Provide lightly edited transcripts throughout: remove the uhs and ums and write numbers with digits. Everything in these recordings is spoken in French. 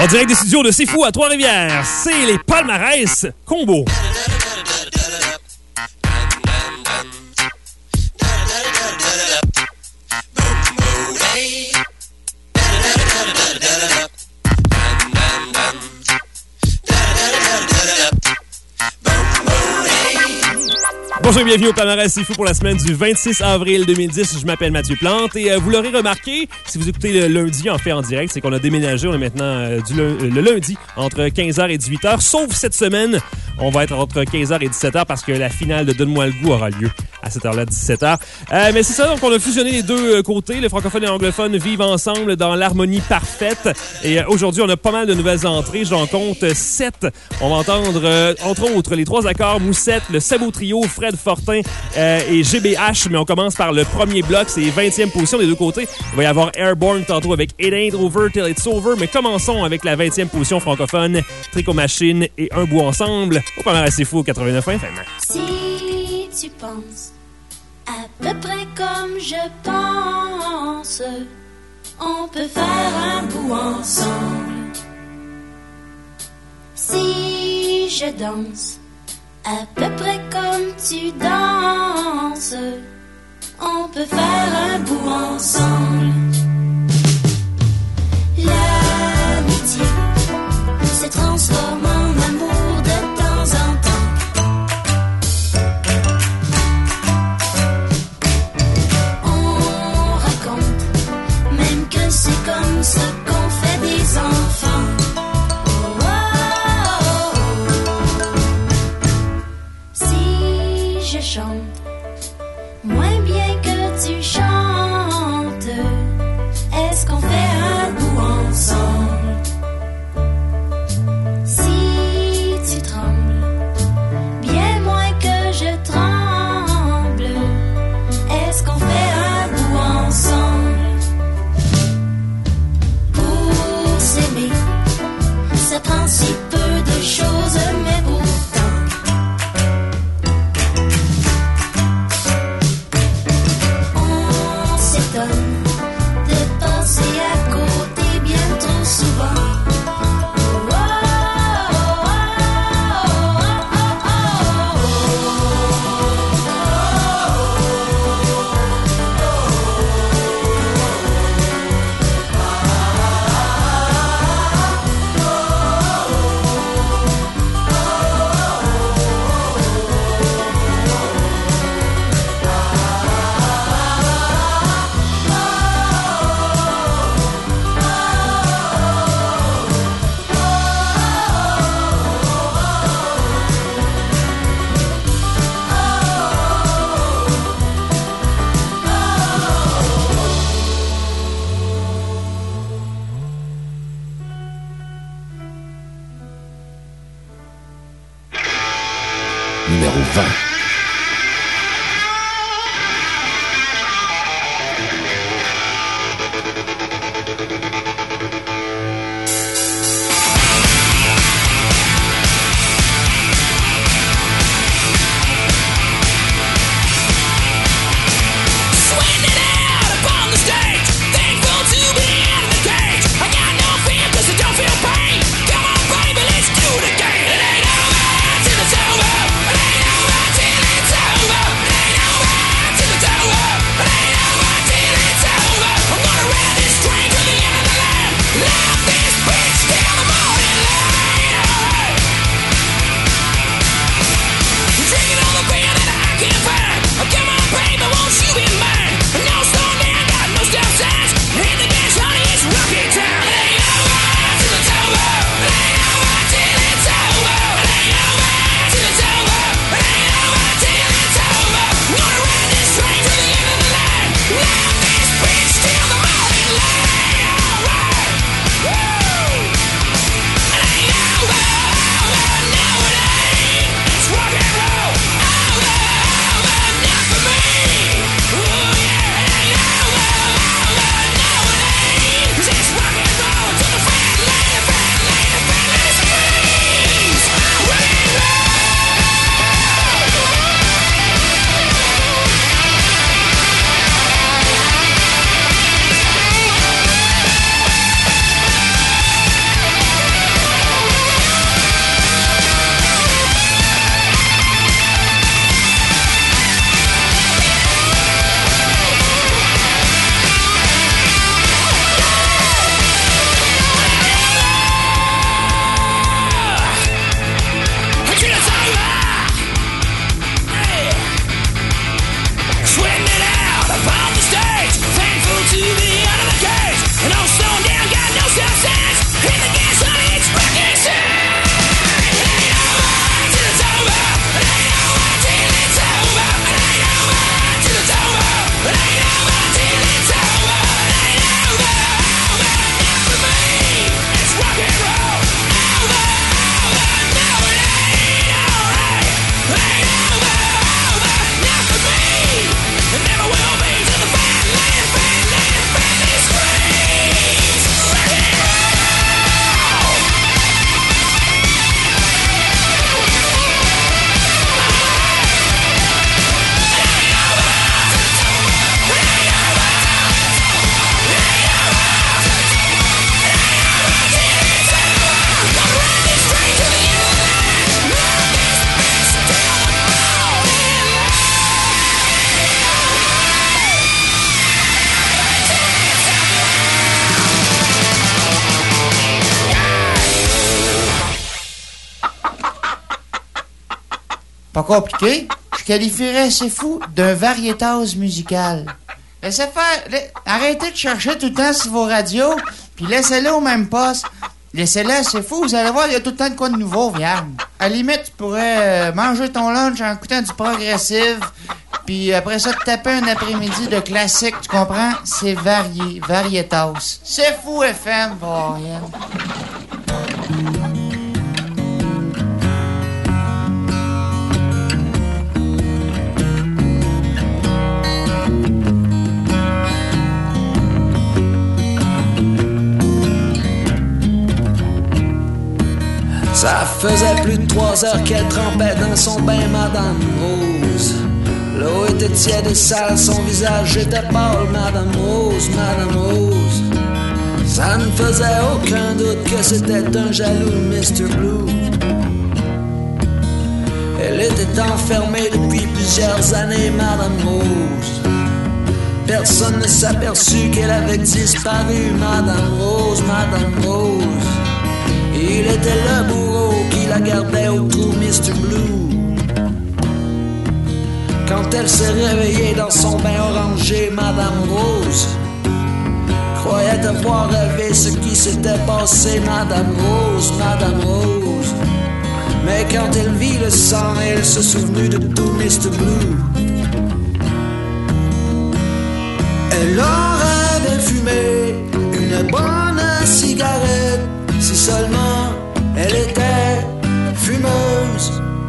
En direct des studios de C'est Fou à Trois-Rivières, c'est les Palmarès Combo. Bonjour et bienvenue au Palmarès C'est Fou pour la semaine du 26 avril 2010. Je m'appelle Mathieu Plante et vous l'aurez remarqué, si vous écoutez le lundi en fait en direct, c'est qu'on a déménagé. On est maintenant le lundi entre 15h et 18h. Sauf cette semaine, on va être entre 15h et 17h parce que la finale de Donne-moi le goût aura lieu à cette heure-là, 17h. Mais c'est ça, donc on a fusionné les deux côtés. Le francophone et l'anglophone vivent ensemble dans l'harmonie parfaite. Et aujourd'hui, on a pas mal de nouvelles entrées. J'en compte 7. On va entendre, entre autres, les 3 accords Moussette, le Sabot Trio, Fred Fortin et GBH. Mais on commence par le premier bloc. C'est 20e position des deux côtés. Il va y avoir Airborne tantôt avec It Ain't Over Till It's Over. Mais commençons avec la 20e position francophone. Tricot Machine et Un bout ensemble. Au Palmarès C'est Fou, 89 FM. Si tu penses à peu près comme je pense, on peut faire un bout ensemble. Si je danse à peu près comme tu danses, on peut faire un bout ensemble. L'amitié se transforme en amour de temps en temps. C'est comme ça qu'on fait des enfants. Oh, oh, oh. Si je chante moins bien que tu chantes, Pas compliqué. Je qualifierais C'est Fou d'un variétase musical. Laissez faire. Arrêtez de chercher tout le temps sur vos radios, puis laissez-le au même poste. Laissez-le, C'est Fou, vous allez voir, il y a tout le temps de quoi de nouveau, viande. À la limite, tu pourrais manger ton lunch en écoutant du progressif, puis après ça, te taper un après-midi de classique, tu comprends? C'est varié, variétas. C'est Fou FM, rien. Ça faisait plus de 3 heures qu'elle trempait dans son bain, Madame Rose. L'eau était tiède et sale, son visage était pâle, Madame Rose, Madame Rose. Ça ne faisait aucun doute que c'était un jaloux Mr. Blue. Elle était enfermée depuis plusieurs années, Madame Rose. Personne ne s'aperçut qu'elle avait disparu, Madame Rose, Madame Rose. Il était le bourreau qui la gardait au trou Mr. Blue. Quand elle s'est réveillée dans son bain orangé, Madame Rose croyait avoir rêvé ce qui s'était passé, Madame Rose, Madame Rose. Mais quand elle vit le sang, elle se souvenut de tout Mr. Blue. Elle aurait bien fumé une bonne cigarette si seulement elle était fumeuse.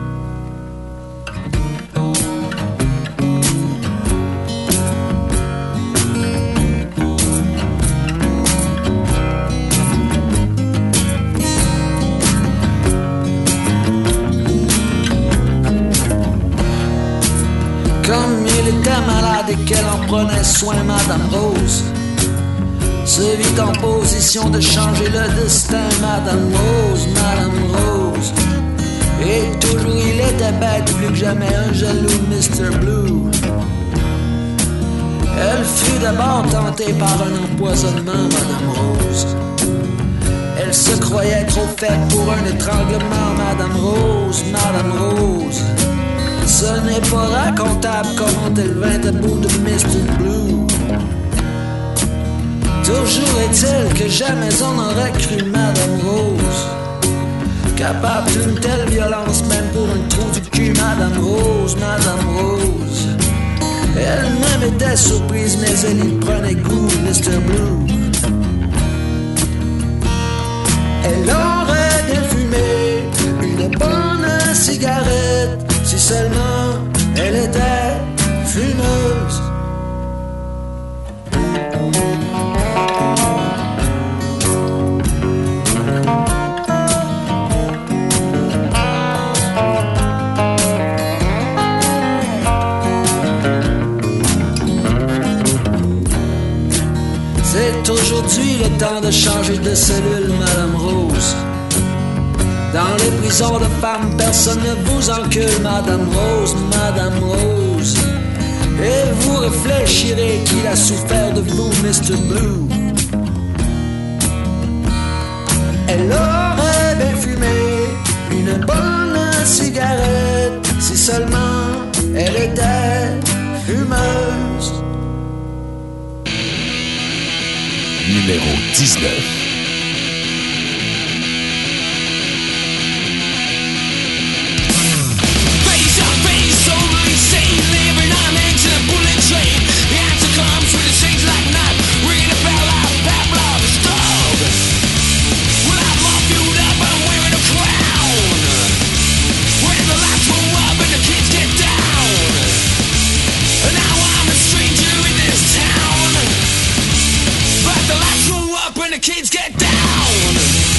Comme il était malade et qu'elle en prenait soin, Madame Rose se vit en position de changer le destin, Madame Rose, Madame Rose. Et toujours il était bête, plus que jamais un jaloux Mr. Blue. Elle fut d'abord tentée par un empoisonnement, Madame Rose. Elle se croyait trop faite pour un étranglement, Madame Rose, Madame Rose. Ce n'est pas racontable comment elle vint à bout de Mr. Blue. Toujours est-il que jamais on n'aurait cru Madame Rose capable d'une telle violence, même pour un trou du cul, Madame Rose, Madame Rose. Elle-même était surprise, mais elle y prenait goût, Mr. Blue. Elle aurait bien fumé une bonne cigarette si seulement elle était fumeuse. C'est aujourd'hui le temps de changer de cellule, Madame Rose. Dans les prisons de femmes, personne ne vous encule, Madame Rose, Madame Rose. Et vous réfléchirez qu'il a souffert de vous, Mr. Blue. Elle aurait bien fumé une bonne cigarette si seulement elle était fumeuse. Numéro 19. Kids get down.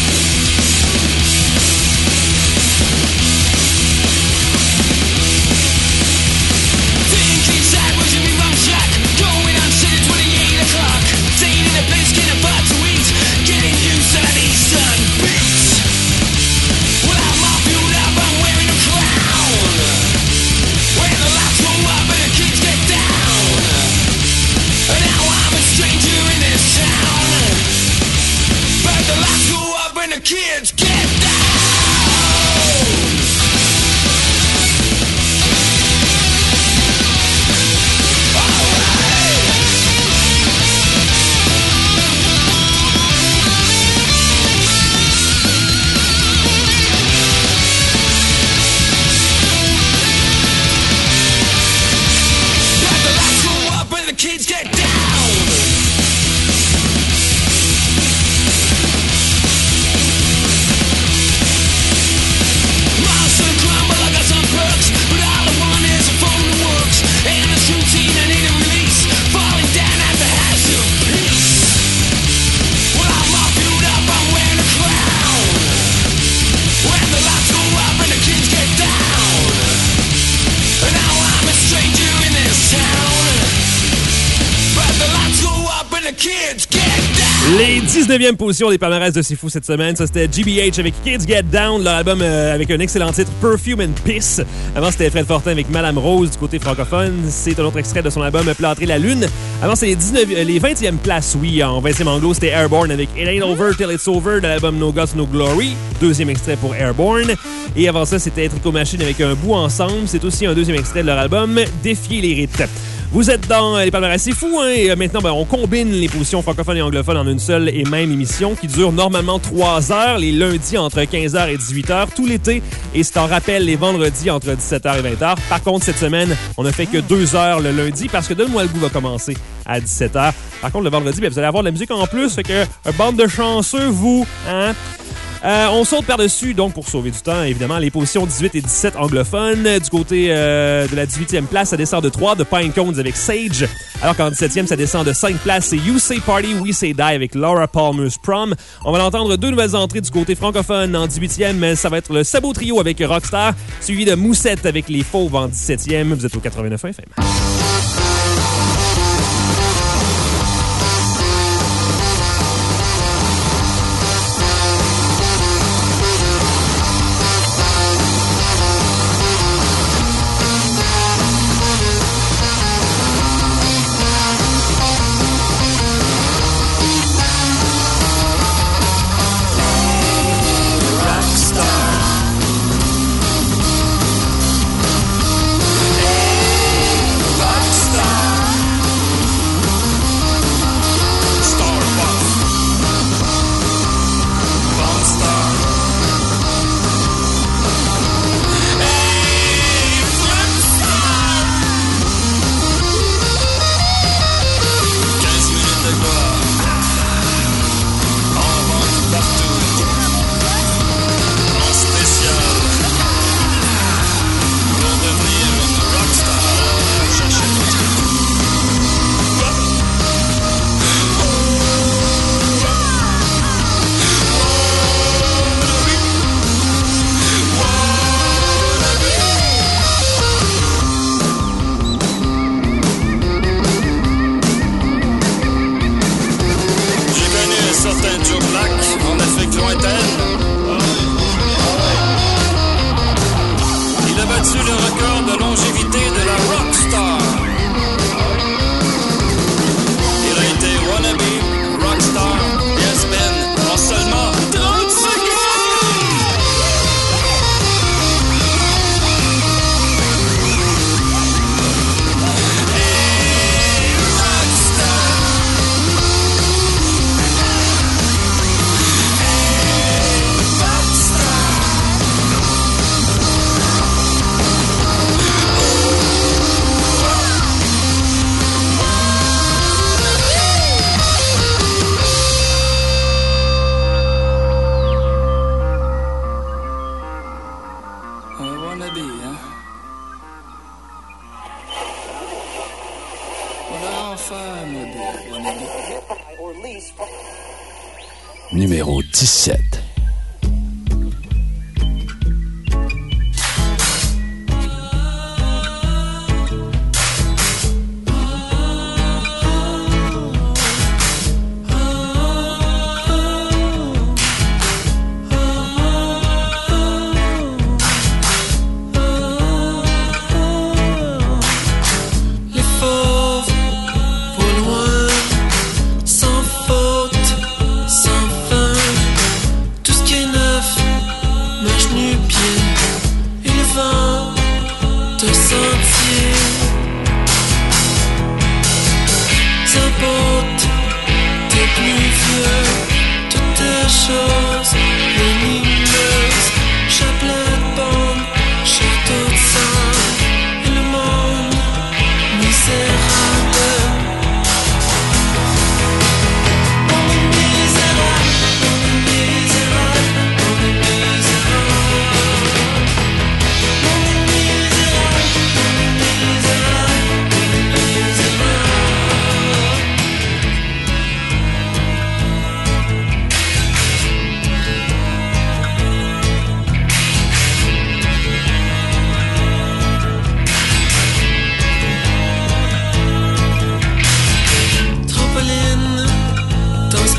Thinking sideways in your wrong track. Going on since 28 o'clock. Staying in a place, getting a bite to eat. Getting used to that Eastern beat. Well, I'm all fueled up, I'm wearing a crown. When the lights go up and the kids get down. And now I'm a stranger in this town. But the lights go up and the kids get down. Les 19e positions des palmarès de C'est Fou cette semaine, ça c'était GBH avec Kids Get Down, leur album avec un excellent titre Perfume and Piss. Avant c'était Fred Fortin avec Madame Rose du côté francophone, c'est un autre extrait de son album Plâtrer la Lune. Avant c'est les 20e places, oui, en 20e anglo c'était Airborne avec It Ain't Over Till It's Over de l'album No Gods No Glory, deuxième extrait pour Airborne. Et avant ça c'était Tricot Machine avec Un bout ensemble, c'est aussi un deuxième extrait de leur album Défier les rites. Vous êtes dans les palmarès, c'est fou, hein? Et maintenant, on combine les positions francophones et anglophones en une seule et même émission qui dure normalement 3 heures, les lundis entre 15h et 18h, tout l'été. Et c'est en rappel les vendredis entre 17h et 20h. Par contre, cette semaine, on ne fait que 2 heures le lundi parce que Donne-moi le goût va commencer à 17h. Par contre, le vendredi, vous allez avoir de la musique en plus. Fait que, bande de chanceux, vous, hein? On saute par-dessus, donc, pour sauver du temps, évidemment, les positions 18 et 17 anglophones. Du côté de la 18e place, ça descend de 3 de Pine Cones avec Sage. Alors qu'en 17e, ça descend de 5 places. C'est You Say Party, We Say Die avec Laura Palmer's Prom. On va l'entendre 2 nouvelles entrées du côté francophone. En 18e, ça va être le Sabot Trio avec Rockstar, suivi de Moussette avec Les Fauves en 17e. Vous êtes au 89 FM. Numéro 17.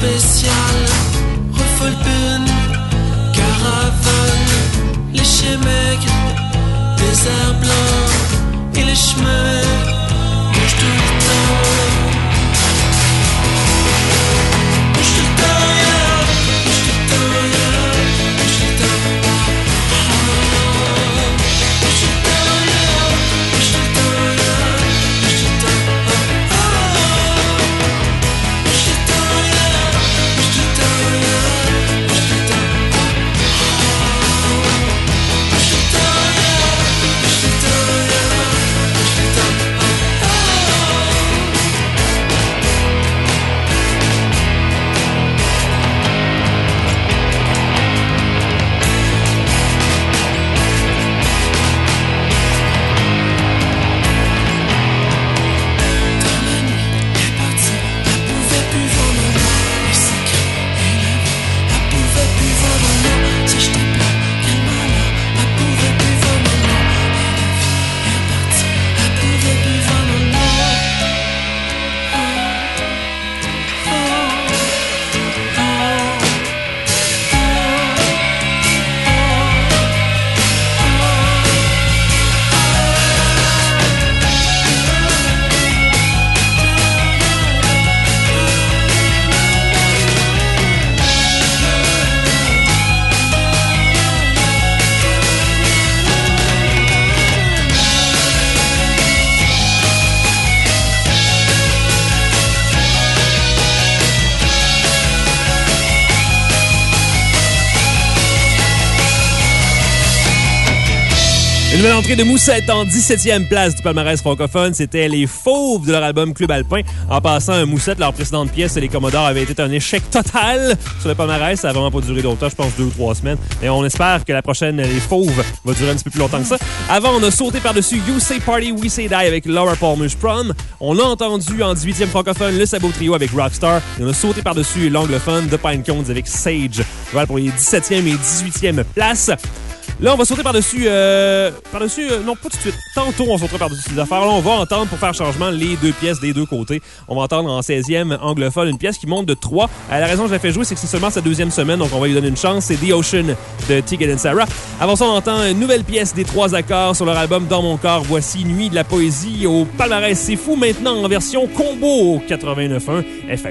spécial, refoule une caravane, les chemins, des airs blancs et les chemins bougent tout le temps. Bouge tout le temps, yeah. Bouge tout le temps, yeah. Bouge tout le temps, bouge tout le temps, yeah. Bouge tout le temps, yeah. Bouge tout le temps, bouge tout le temps, yeah. Bouge tout le temps, yeah. Bouge tout le temps, bouge tout le temps, yeah. Bouge tout le temps, yeah. Bouge tout le temps. Une nouvelle entrée de Moussette en 17e place du palmarès francophone. C'était les Fauves de leur album Club Alpin. En passant, Moussette, leur précédente pièce, Les Commodores, avait été un échec total sur le palmarès. Ça n'a vraiment pas duré longtemps, je pense 2 ou 3 semaines. Et on espère que la prochaine, les Fauves, va durer un petit peu plus longtemps que ça. Avant, on a sauté par-dessus You Say Party, We Say Die avec Laura Palmer's Prom. On a entendu en 18e francophone le Sabot Trio avec Rockstar. Et on a sauté par-dessus l'anglophone The Pine Cones avec Sage. Voilà pour les 17e et 18e places. Là, on va sauter par-dessus... non, pas tout de suite. Tantôt, on sautera par-dessus ces affaires. Là, on va entendre, pour faire changement, les deux pièces des deux côtés. On va entendre en 16e anglophone une pièce qui monte de 3. La raison que je la fais jouer, c'est que c'est seulement sa 2e semaine, donc on va lui donner une chance. C'est The Ocean de Tegan and Sara. Avant ça, on entend une nouvelle pièce des 3 accords sur leur album Dans mon corps. Voici Nuit de la poésie au palmarès. C'est fou maintenant en version combo 89.1 FM.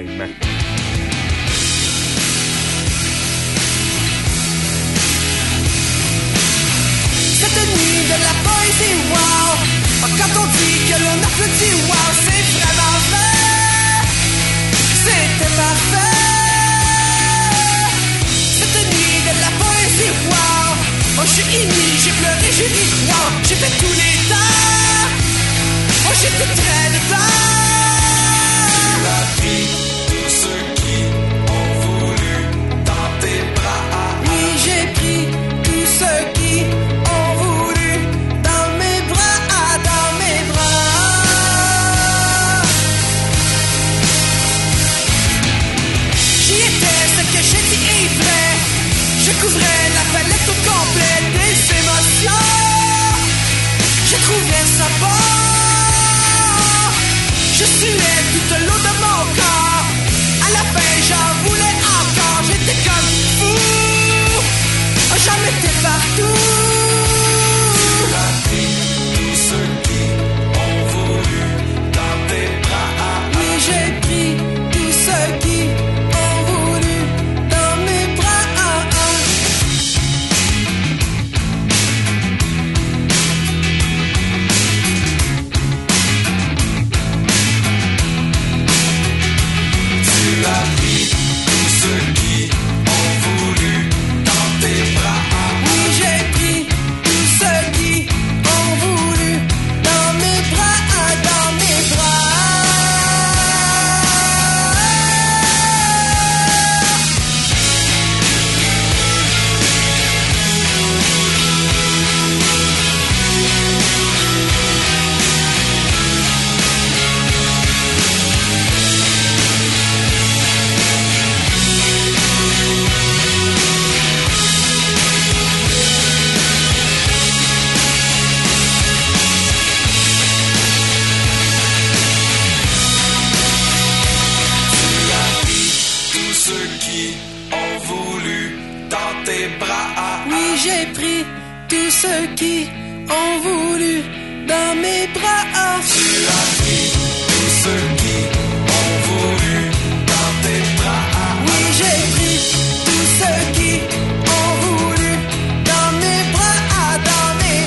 De la poésie, wow. Quand on dit que l'on applaudit, wow, c'est vraiment vrai. C'était parfait. Cette nuit de la poésie, wow. Oh, je suis ému, j'ai pleuré, j'ai ri, wow. J'ai fait tous les temps. Oh, j'étais très dedans. Tu as pris tout ce qui ont voulu dans tes bras. Oui, j'ai pris tout ce qui ont voulu dans mes bras. J'y étais, ce que j'ai dit est vrai. Je couvrais la palette au complet des émotions. Je trouvais ça bon. Je suais toute l'eau de mon corps. À la fin, j'en voulais encore. J'étais comme fou. J'en mettais partout. Tu as pris tous ceux qui ont voulu dans tes bras. Oui, j'ai pris tous ceux qui ont voulu dans mes bras. qui ont voulu dans tes bras. Oui, j'ai pris tous ceux qui ont voulu dans mes bras. Tu as pris tous ceux qui ont voulu dans tes bras. Oui, j'ai pris tous ceux qui ont voulu dans mes bras, dans mes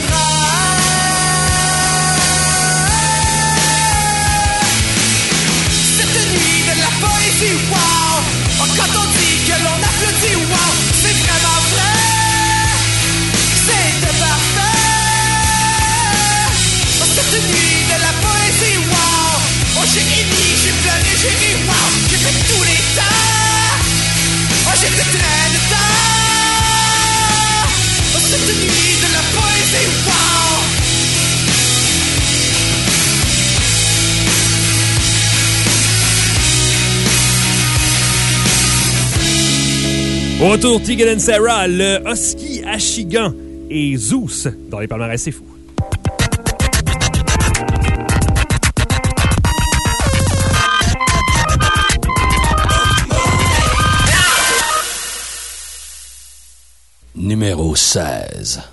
bras. Cette nuit de la poésie, wow. Oh, quand on dit que l'on applaudit, wow, c'est vraiment vrai. C'était parfait. Oh, cette nuit de la poésie, wow. Oh, j'ai émis, j'ai pleuré, j'ai ri, wow. J'ai fait tous les temps. Oh, j'étais plein de temps. Oh, cette nuit de la poésie, wow. Au retour, Tegan and Sara, le Husky Achigan et Zeus dans les palmarès, c'est fou. Numéro 16.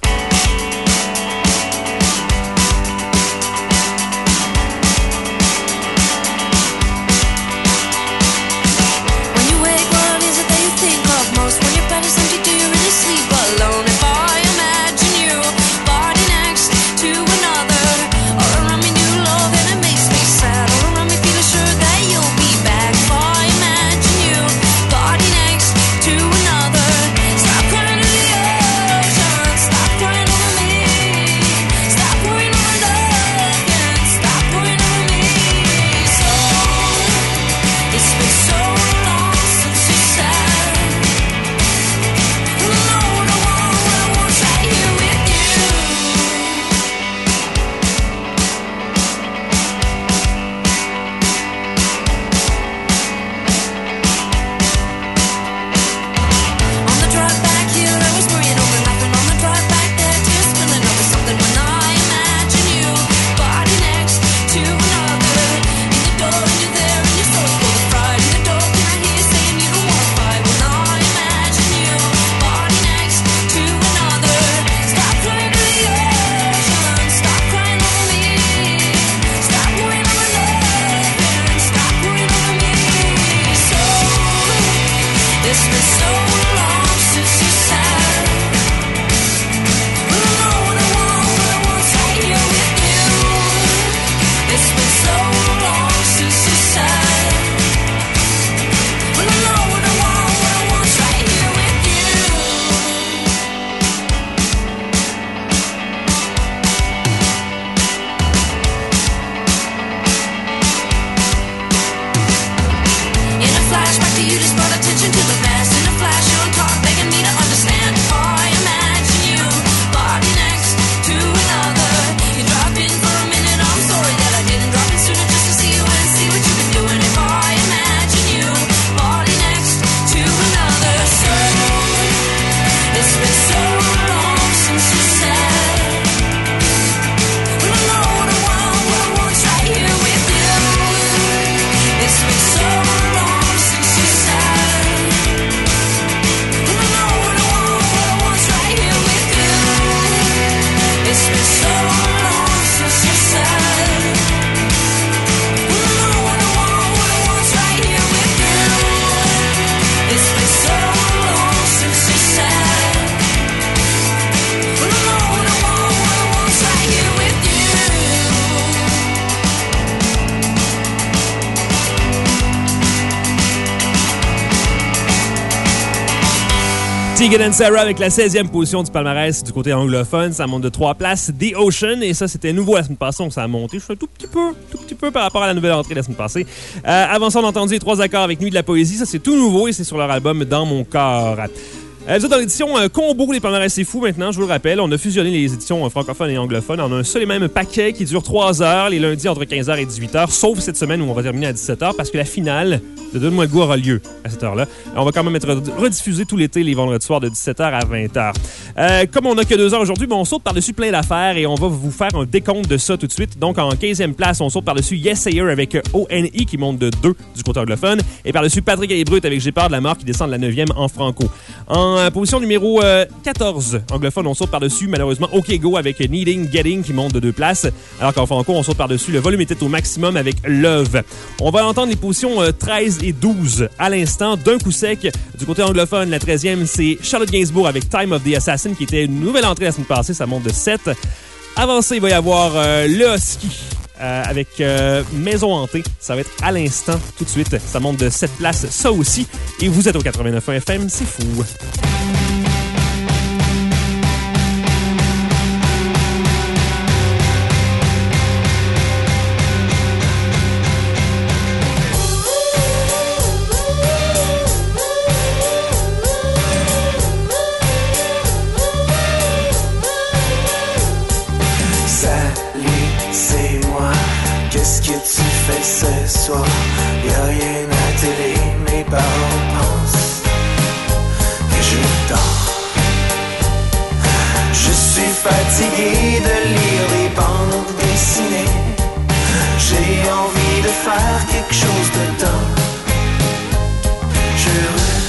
When you wake, what is it that you think of most? When your bed is empty, do you really sleep alone? If I imagine you, body next to another, all around me new love and it makes me sad. All around me feeling sure that you'll be back. If I imagine you, body next to another, stop crying in the ocean, stop crying over me, stop worrying over love and stop worrying over me. So it's been so long since you said, no, no, I won't stay here with you. On the drive back here, I was worrying over nothing. On the drive back there, tears spilling over something. When I imagine you, body next to another, in the door and you're there and you're so full of pride. In the door, can I hear you saying you don't want to fight? When I imagine you, body next to another, stop crying to the ocean, stop crying over me, stop worrying over love and stop worrying over me. So it's been so long since you said, well, I know what I want stay here with you. It's been so long since you said, well, I know what I want stay here with you. In a flashback to you just brought attention to the past. In a flash you're on top begging me to understand. If I imagine you, body next to another, you drop in for a minute, I'm sorry that I didn't drop in sooner just to see you and see what you've been doing. If I imagine you, body next to another, so it's been so long since you said, well, I know what I want right here with you. It's been so long since you said, well, I know what I want right here with you. It's been so long since you said, well, I know what I want right here with you. It's been so long since you said, well, I know what I want right here with you. Tegan and Sara avec la 16e position du palmarès du côté anglophone. Ça monte de 3 places. The Ocean. Et ça, c'était nouveau la semaine passée. Donc, ça a monté. Je fais un tout petit peu par rapport à la nouvelle entrée la semaine passée. Avant ça, on a entendu les 3 accords avec Nuit de la Poésie. Ça, c'est tout nouveau et c'est sur leur album Dans mon corps. Vous êtes dans l'édition combo des palmarès c'est fou maintenant, je vous le rappelle. On a fusionné les éditions francophones et anglophones en un seul et même paquet qui dure 3 heures, les lundis entre 15h et 18h, sauf cette semaine où on va terminer à 17h parce que la finale de Donne-moi le goût aura lieu à cette heure-là. On va quand même être rediffusé tout l'été, les vendredis soirs de 17h à 20h. Comme on n'a que 2 heures aujourd'hui, on saute par-dessus plein d'affaires et on va vous faire un décompte de ça tout de suite. Donc en 15e place, on saute par-dessus Yes Sayer avec ONI qui monte de 2 du côté anglophone et par-dessus Patrick et Brut avec J'ai peur de la mort qui descend de la 9e en franco. En position numéro 14, anglophone, on saute par-dessus, malheureusement, OK Go avec Needing, Getting qui monte de 2 places. Alors qu'en franco, on saute par-dessus, le volume était au maximum avec Love. On va entendre les positions 13 et 12 à l'instant, d'un coup sec. Du côté anglophone, la 13e, c'est Charlotte Gainsbourg avec Time of the Assassin qui était une nouvelle entrée la semaine passée, ça monte de 7. Avancé, il va y avoir le Husky. Avec Maison Hantée. Ça va être à l'instant, tout de suite. Ça monte de 7 places, ça aussi. Et vous êtes au 89.1 FM, c'est fou. Qu'est-ce que tu fais ce soir? Y'a rien à télé, mes parents pensent que je dors. Je suis fatigué de lire des bandes dessinées. J'ai envie de faire quelque chose dedans. Je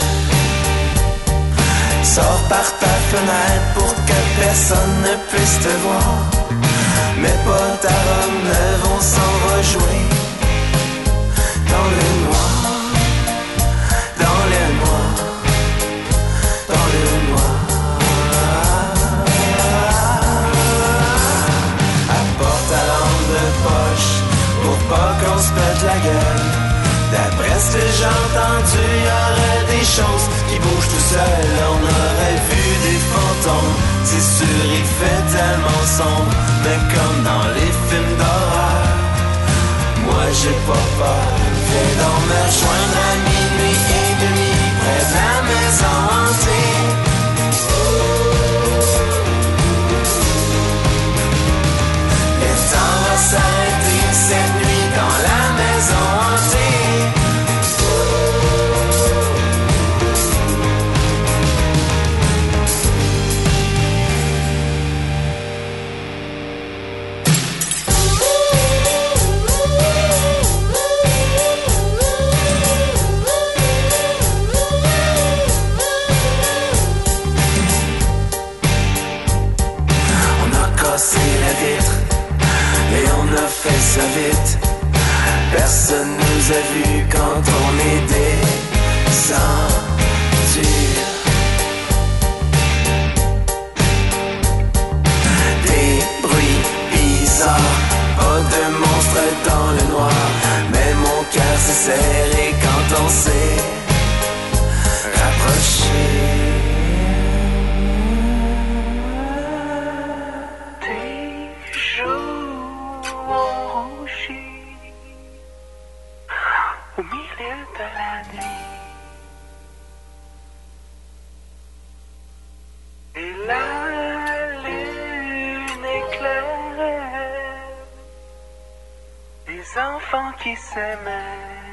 sors par ta fenêtre pour que personne ne puisse te voir. Mes potes à Rome vont s'en rejoindre dans le noir, dans le noir, dans le noir. Apporte ta lampe de poche pour pas qu'on se pète la gueule. D'après ce que j'ai entendu, y'aurait des choses qui bougent tout seul. On aurait vu des fantômes, c'est sûr il fait tellement sombre. Mais comme dans les films d'horreur, moi j'ai pas peur. Viens donc me rejoindre à minuit et demi près de la maison hantée. Le temps va s'arrêter cette nuit dans la maison hantée. Fait ça vite. Personne nous a vus quand on est descendu. Des bruits bizarres, pas de monstres dans le noir. Mais mon cœur s'est serré quand on s'est rapproché. Au milieu de la nuit, et la lune éclaire des enfants qui s'aimaient.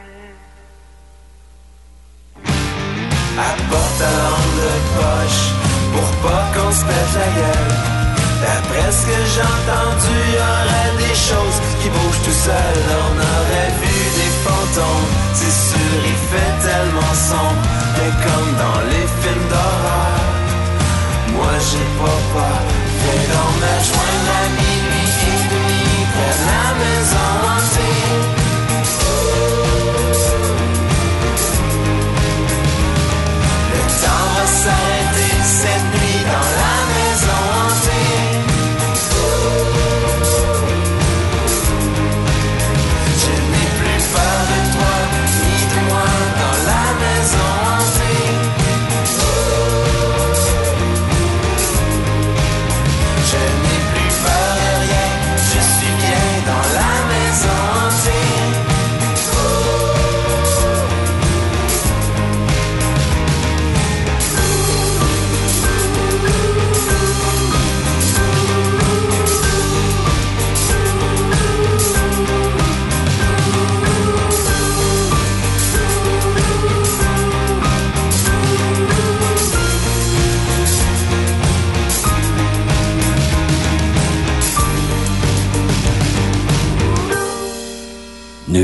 Apporte ta lampe de poche pour pas qu'on se pète la gueule. D'après ce que j'ai entendu, y'aurait des choses qui bougent tout seul. On aurait vu des fantômes, c'est sûr il fait tellement sombre. Mais comme dans les films d'horreur, moi j'ai pas peur. Viens donc me rejoindre à minuit et demi près de la maison hantée. Le temps va s'arrêter cette nuit dans la maison hantée.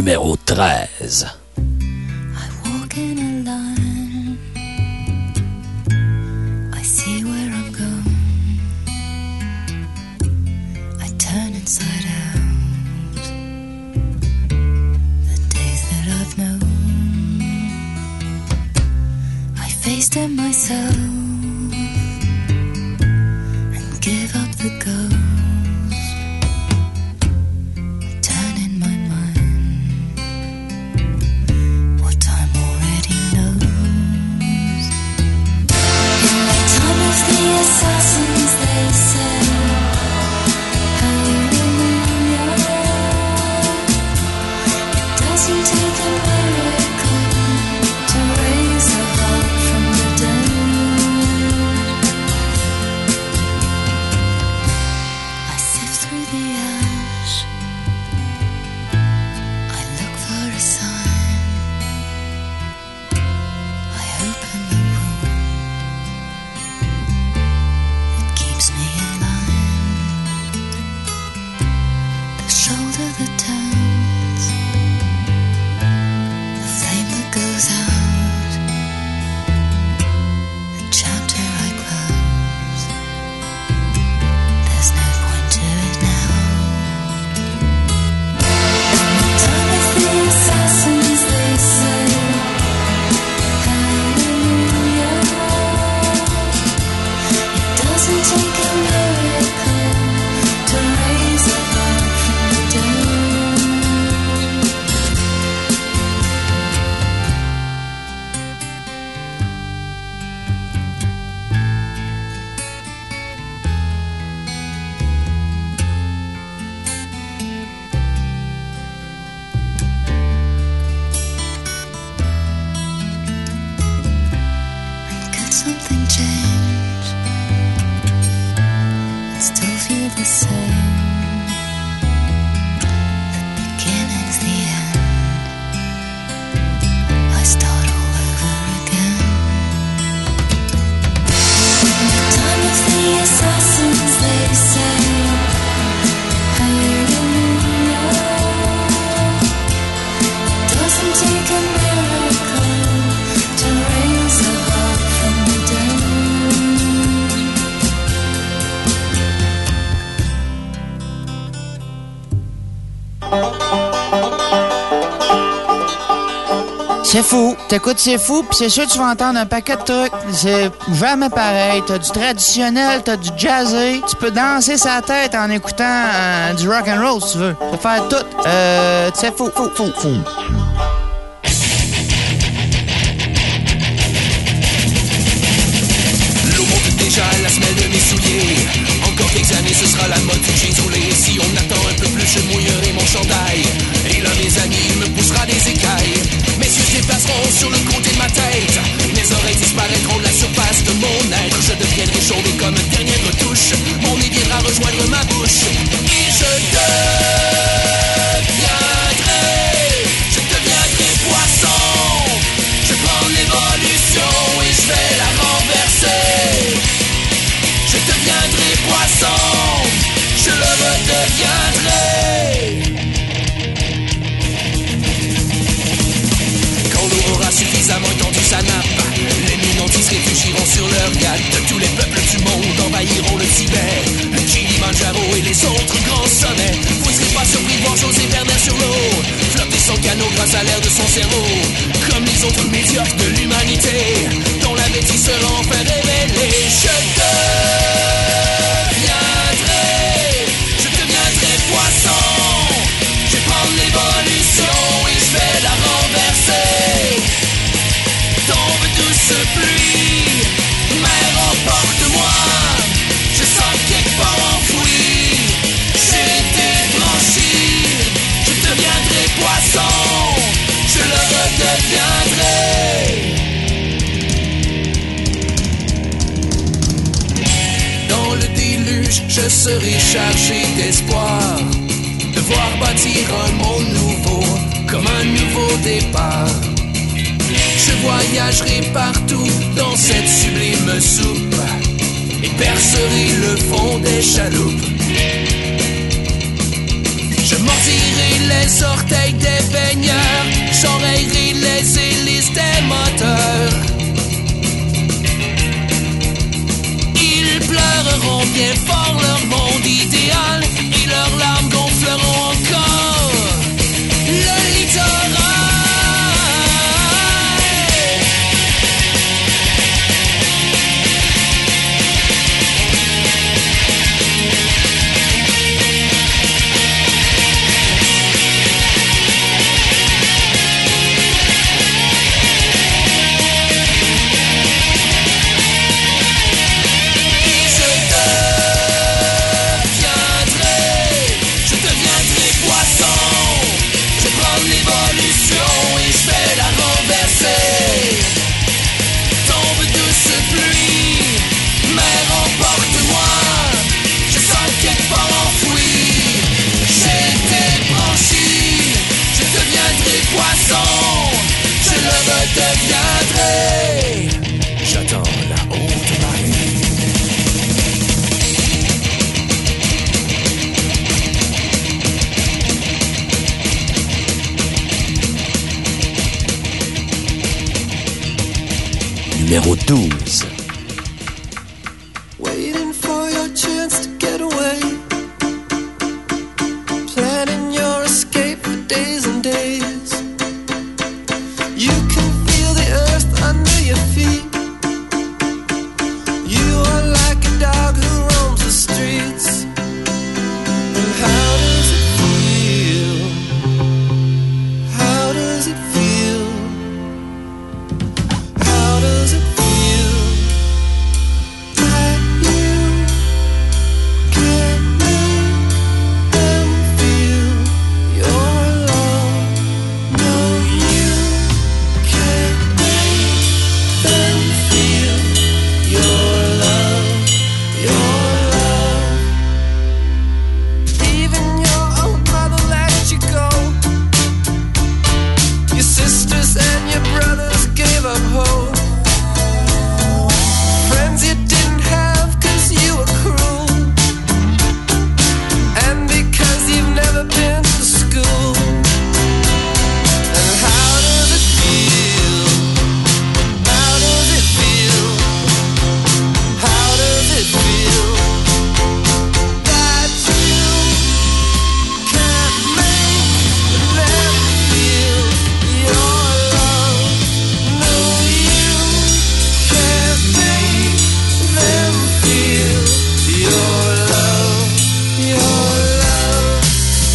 numéro 13. I walk in a line. I see where I'm going. I turn inside out. The days that I've known, I face them myself and give up the ghost. Assassins, they say, hallelujah. It doesn't take a miracle to raise a heart from the dead. I sift through the ash. I look for a sign. I open the me in line. The shoulder that turns, the flame that goes out, the chapter I close. There's no point to it now. Time with the assassins, they say, hallelujah. It doesn't take a miracle to raise a heart from the dead. And could something change? Still feel the same. The beginning's the end. I start all over again. Time of the assassins, they say, hallelujah. It doesn't take a miracle to raise a heart from the dead. C'est fou. T'écoutes C'est fou, pis c'est sûr que tu vas entendre un paquet de trucs. C'est jamais pareil. T'as du traditionnel, t'as du jazzé. Tu peux danser sa tête en écoutant du rock and roll si tu veux. Tu peux faire tout. C'est fou. L'eau monte déjà à la semelle de mes souliers. Encore quelques années, ce sera la mode du jeans roulé. Si on attend un peu plus, je mouillerai mon chandail. Et là, mes amis, me poussera des écailles. Mes yeux se déplaceront sur le côté de ma tête. Mes oreilles disparaîtront de la surface de mon être. Je deviendrai chauve comme une dernière retouche. Mon nez viendra rejoindre ma bouche. Et je deviendrai poisson. Je prends l'évolution et je vais la renverser. Je deviendrai poisson, je le redeviendrai. Quand l'eau aura suffisamment étendu sa nappe, les minantis se réfugiront sur leur yacht. Tous les peuples du monde envahiront le Tibet, le Kilimanjaro et les autres grands sommets. Vous ne serez pas surpris de voir José Werner sur l'eau, flotter son canot grâce à l'air de son cerveau. Comme les autres médiocres de l'humanité, dont la bêtise sera enfin révélée. Je deviendrai poisson. Je vais prendre l'évolution et je vais la renverser. Tombe douce pluie, mer emporte-moi. Je sens quelque part enfoui. J'ai été franchi. Je deviendrai poisson. Je le redeviendrai. Dans le déluge, je serai chargé d'espoir, de voir bâtir un monde nouveau, comme un nouveau départ. Je voyagerai partout dans cette sublime soupe et percerai le fond des chaloupes. Je mordirai les orteils des baigneurs, j'enrayerai les hélices des moteurs. Ils pleureront bien fort leur monde idéal et leurs larmes gonfleront encore le littoral. Deviendrai, j'attends la haute marée. Numéro 12. Waiting for your chance to get away, planning your escape for days and days. You can feel the earth under your feet. You are like a dog who roams the streets. And how does it feel? How does it feel? How does it feel that you can't make them feel your love? No, you can't make them feel your love, your love. Even your own mother let you go. Your sisters and your brothers gave up hope. Friends you didn't have 'cause you were cruel, and because you've never been to school. And how does it feel? How does it feel? How does it feel that you can't make them feel your love? No, you can't make them feel your love, your love.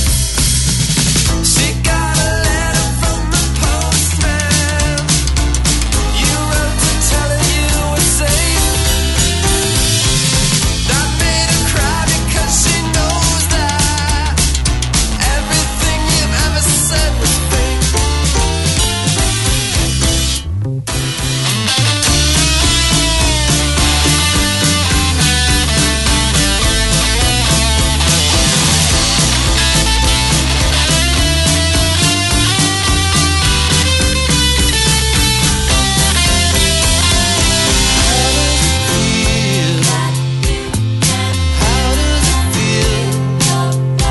She got a letter from the postman. You wrote to tell her you were safe. That made her cry because she knows that everything you've ever said was fake. How does it feel? How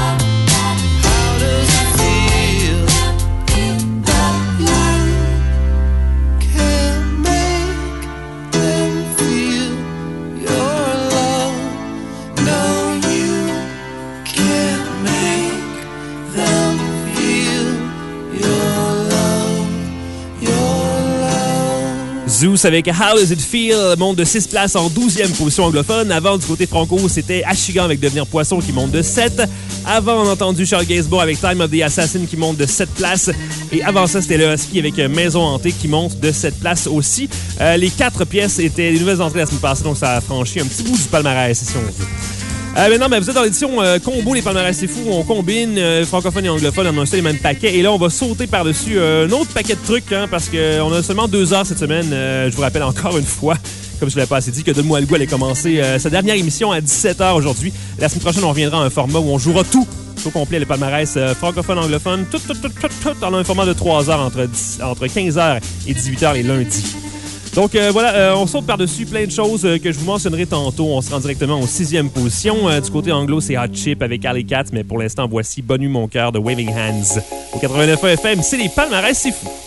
does it feel that you can't make them feel your love? No, you can't make them feel your love, your love. Zeus avec How Does It Feel monte de 6 places en 12e position anglophone. Avant, du côté franco, c'était Ashigan avec Devenir Poisson qui monte de 7. Avant, on a entendu Charles Gainsbourg avec Time of the Assassin qui monte de 7 places. Et avant ça, c'était le Husky avec Maison Hantée qui monte de 7 places aussi. Les 4 pièces étaient les nouvelles entrées la semaine passée, donc ça a franchi un petit bout du palmarès, si on veut. Maintenant, vous êtes dans l'édition combo, les palmarès, c'est fou. On combine francophone et anglophone, on a acheté les mêmes paquets. Et là, on va sauter par-dessus un autre paquet de trucs, hein, parce qu'on a seulement 2 heures cette semaine. Je vous rappelle encore une fois, comme je ne l'avais pas assez dit, que Donne-moi le goût allait commencer sa dernière émission à 17h aujourd'hui. La semaine prochaine, on reviendra à un format où on jouera tout au complet, le palmarès francophone, anglophone, tout dans un format de 3 heures entre 15h et 18h les lundis. Donc voilà, on saute par-dessus plein de choses que je vous mentionnerai tantôt. On se rend directement aux 6e position. Du côté anglo, c'est Hot Chip avec Alley Cat, mais pour l'instant, voici Bonne nuit mon cœur de Waving Hands. Au 89 FM, c'est les palmarès, c'est fou.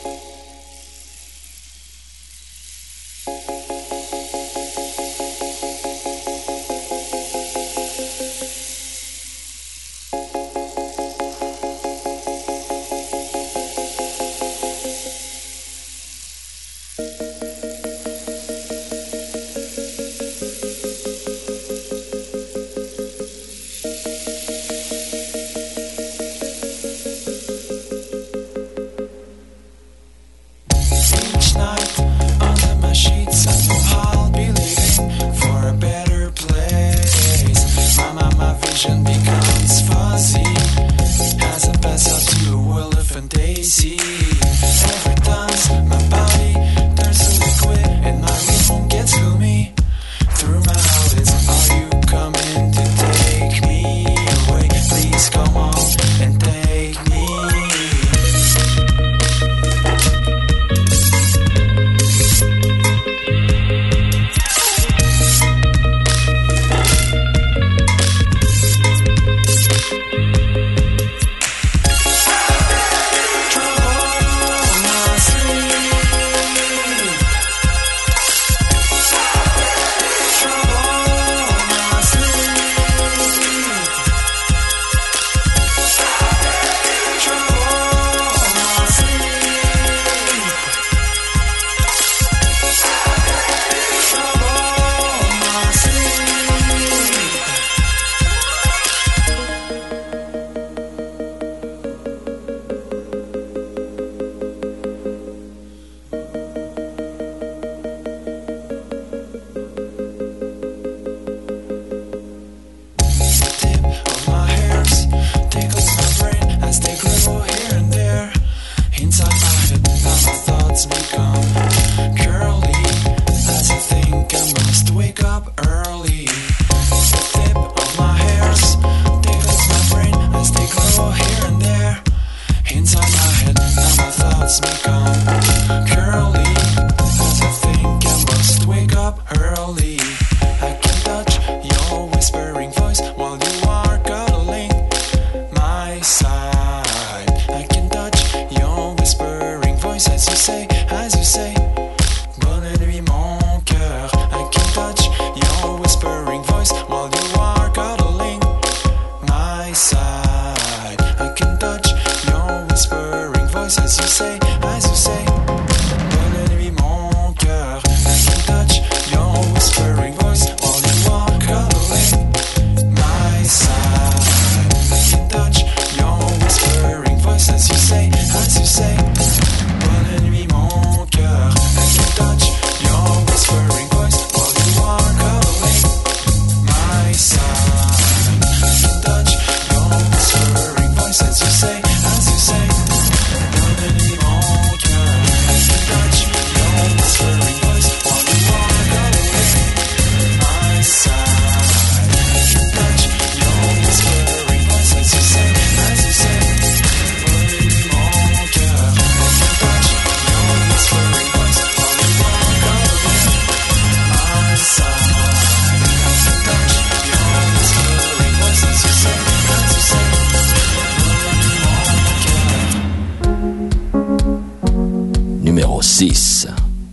Numéro 6.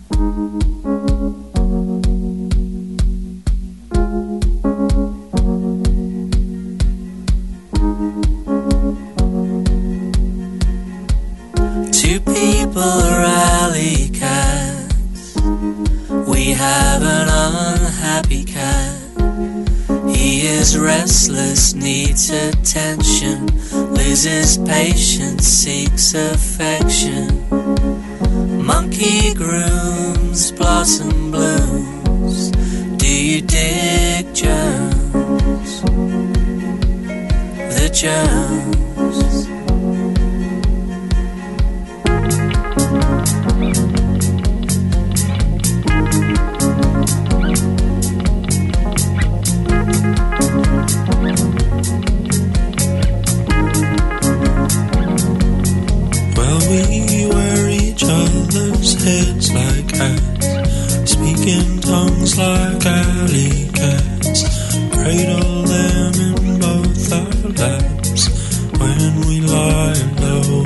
Two people rally cats. We have an unhappy cat. He is restless, needs attention, loses patience, seeks affection. Monkey grooms, blossom blooms. Do you dig Jones? The Jones. Well, we were each other's head. heads like cats, speak in tongues like alley cats, cradle them in both our laps when we lie low.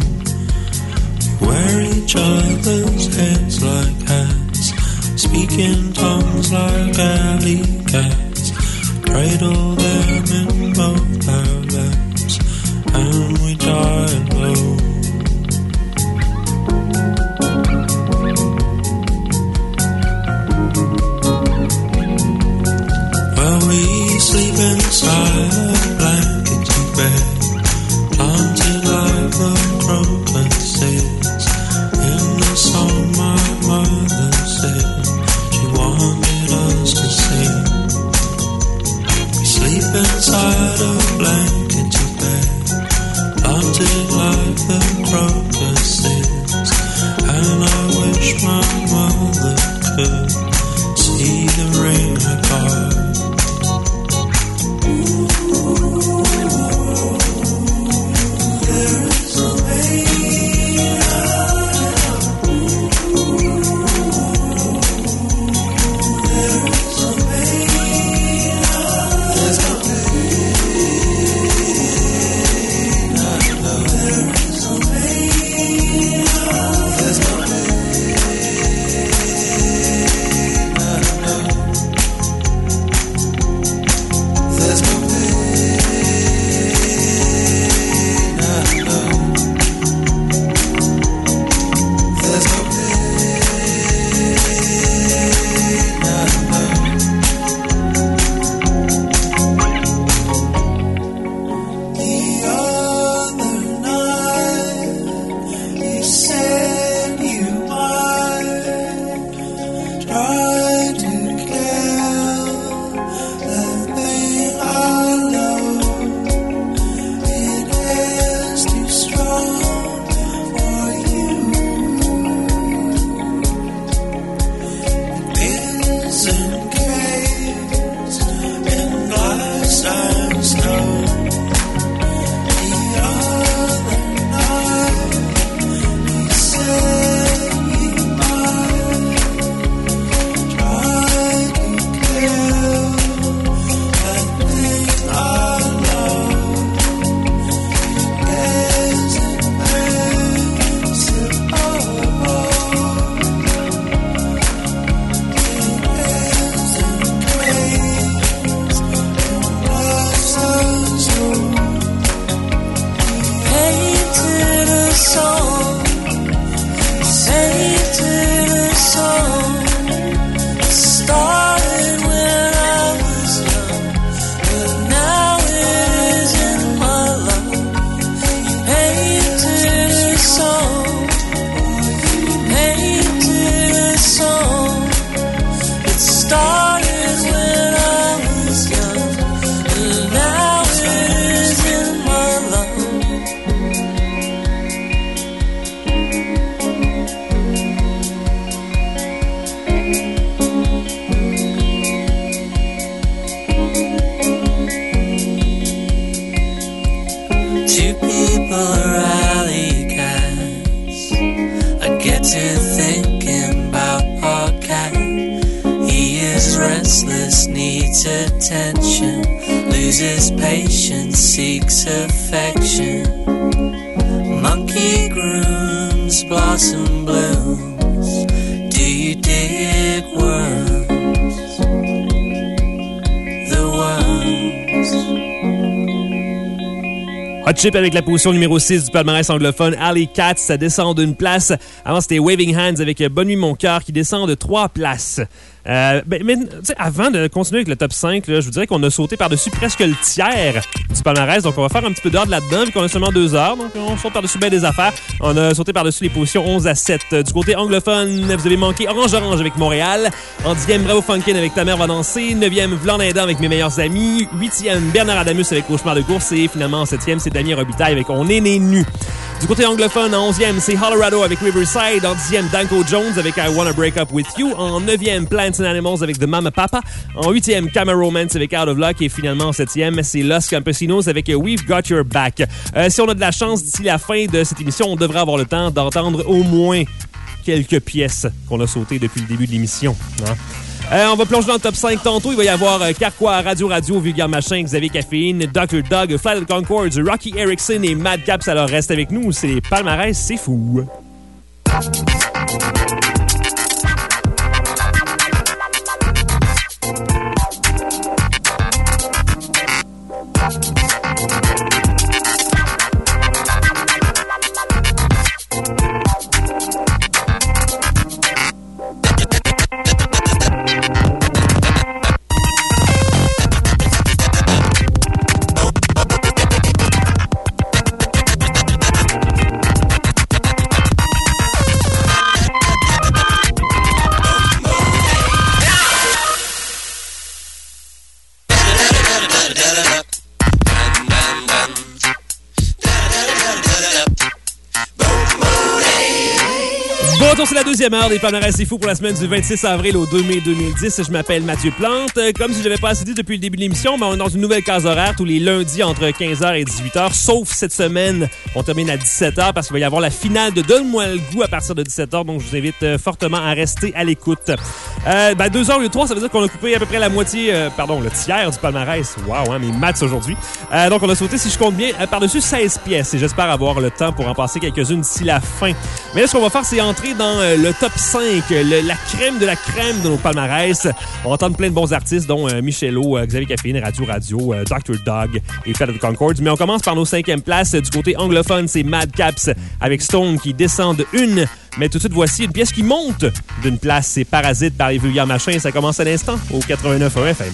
We wear each other's heads like hats, speak in tongues like alley cats, cradle them in both our laps, and we die low. Well, we sleep inside a blanket bed, planted like the crocuses in the song my mother said she wanted us to sing. We sleep inside a blanket bed, planted like the crocuses, and I wish my mother could see the ring I got. Attention, loses patience, seeks affection. Monkey grooms, blossom blooms. Do you dig worms? The worms. Hot Chip avec la position numéro 6 du palmarès anglophone. Alley Cats, ça descend d'une place. Avant, c'était Waving Hands avec Bonne Nuit Mon Cœur qui descend de 3 places. Mais avant de continuer avec le top 5, là, je vous dirais qu'on a sauté par-dessus presque le tiers du palmarès. Donc, on va faire un petit peu d'ordre là-dedans, vu qu'on a seulement 2 heures. Donc, on saute par-dessus bien des affaires. On a sauté par-dessus les positions 11 à 7. Du côté anglophone, vous avez manqué Orange Orange avec Montréal. En 10e, Bravo Funkin avec Ta mère va danser. 9e, Vlan Nadan avec Mes meilleurs amis. 8e, Bernard Adamus avec Cauchemar de course. Et finalement, en 7e, c'est Damien Robitaille avec On est né nu. Du côté anglophone, en 11e, c'est Colorado avec Riverside. En 10e, Danko Jones avec I Wanna Break Up With You. En 9e, Plants and Animals avec The Mama Papa. En 8e, Camera Romance avec Out of Luck. Et finalement, en 7e, c'est Los Campesinos avec We've Got Your Back. Si on a de la chance, d'ici la fin de cette émission, on devrait avoir le temps d'entendre au moins quelques pièces qu'on a sautées depuis le début de l'émission. Hein? On va plonger dans le top 5 tantôt. Il va y avoir Carquois, Radio, Vulgaire Machin, Xavier Caféine, Dr. Dog, Flight of the Conchords, Rocky Erickson et Mad Caps. Alors reste avec nous, c'est les palmarès, c'est fou. C'est la deuxième heure des palmarès c'est fou pour la semaine du 26 avril au 2 mai 2010. Je m'appelle Mathieu Plante. Comme si je l'avais pas assez dit depuis le début de l'émission, mais on est dans une nouvelle case horaire tous les lundis entre 15h et 18h, sauf cette semaine. On termine à 17h parce qu'il va y avoir la finale de Donne-moi le goût à partir de 17h, donc je vous invite fortement à rester à l'écoute. 2h au lieu de 3, ça veut dire qu'on a coupé à peu près la moitié, le tiers du palmarès. Wow, hein, mes maths aujourd'hui. Donc on a sauté, si je compte bien, par-dessus 16 pièces et j'espère avoir le temps pour en passer quelques-unes d'ici la fin. Mais là, ce qu'on va faire, c'est entrer dans le top 5, la crème de la crème de nos palmarès. On va entendre plein de bons artistes, dont Michelot, Xavier Caféine, Radio, Dr. Dog et Flight of the Conchords. Mais on commence par nos 5e places. Du côté anglophone, c'est Mad Caps avec Stone qui descend de une. Mais tout de suite, voici une pièce qui monte d'une place. C'est Parasite par les Vulgaires Machins. Ça commence à l'instant au 89.1 FM.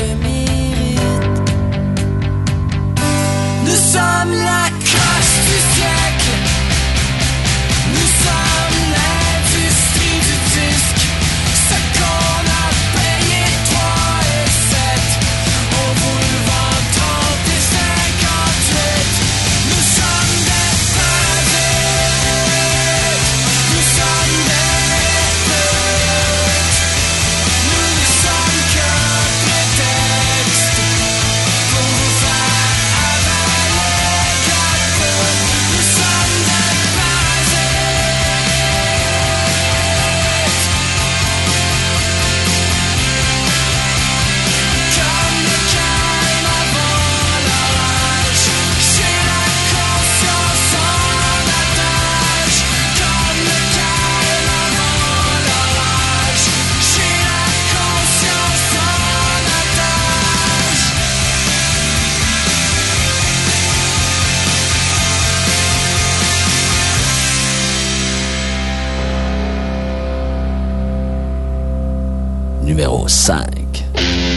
Nous sommes la crasse du 101.5.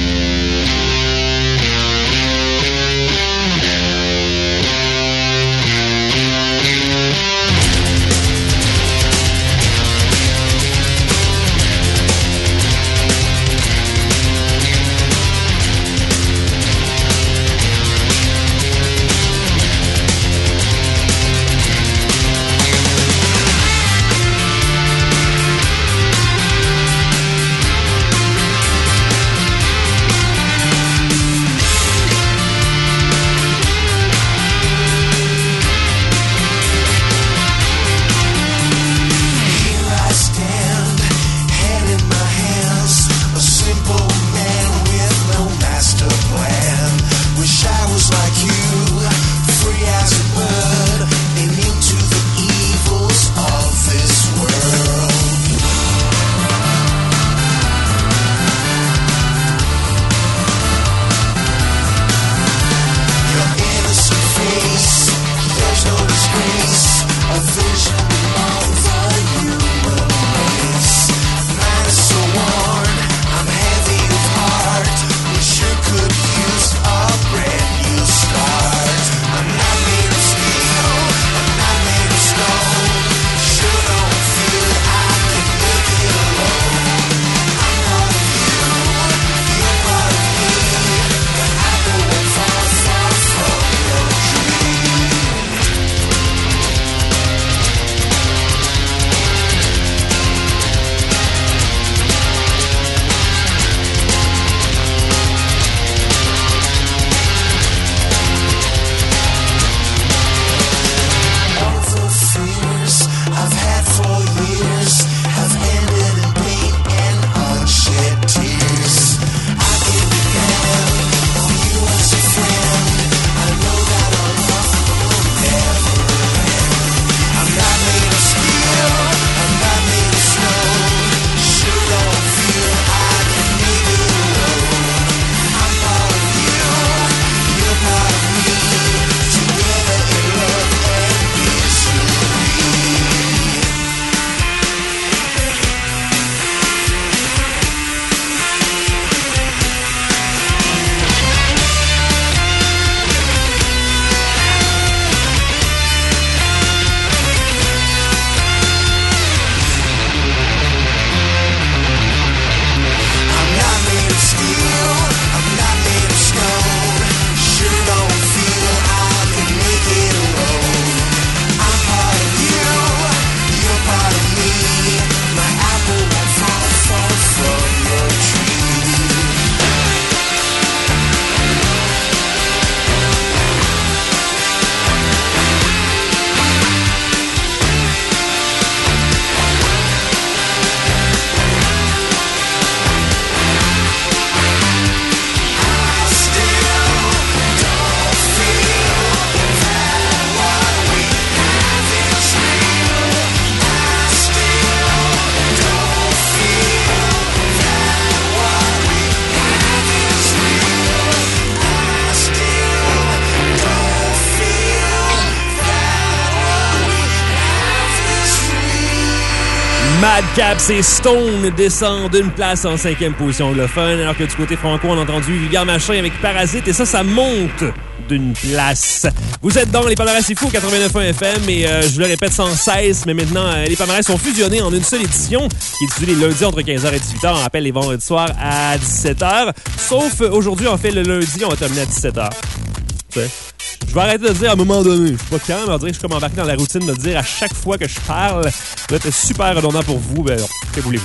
Madcap et Stone descendent d'une place en 5e position anglophone, alors que du côté franco, on a entendu Vulgaire Machin avec Parasite, et ça monte d'une place. Vous êtes dans les palmarès c'est fou 89.1 FM, et je le répète sans cesse, mais maintenant, les palmarès sont fusionnés en une seule édition, qui est diffusée les lundis entre 15h et 18h, on rappelle les vendredis soirs à 17h, sauf aujourd'hui, en fait, le lundi, on va terminer à 17h. T'sais. Je vais arrêter de dire à un moment donné. Je sais pas quand, mais on dirait que je suis comme embarqué dans la routine de dire à chaque fois que je parle. Là, c'est super redondant pour vous. Ben, que voulez-vous?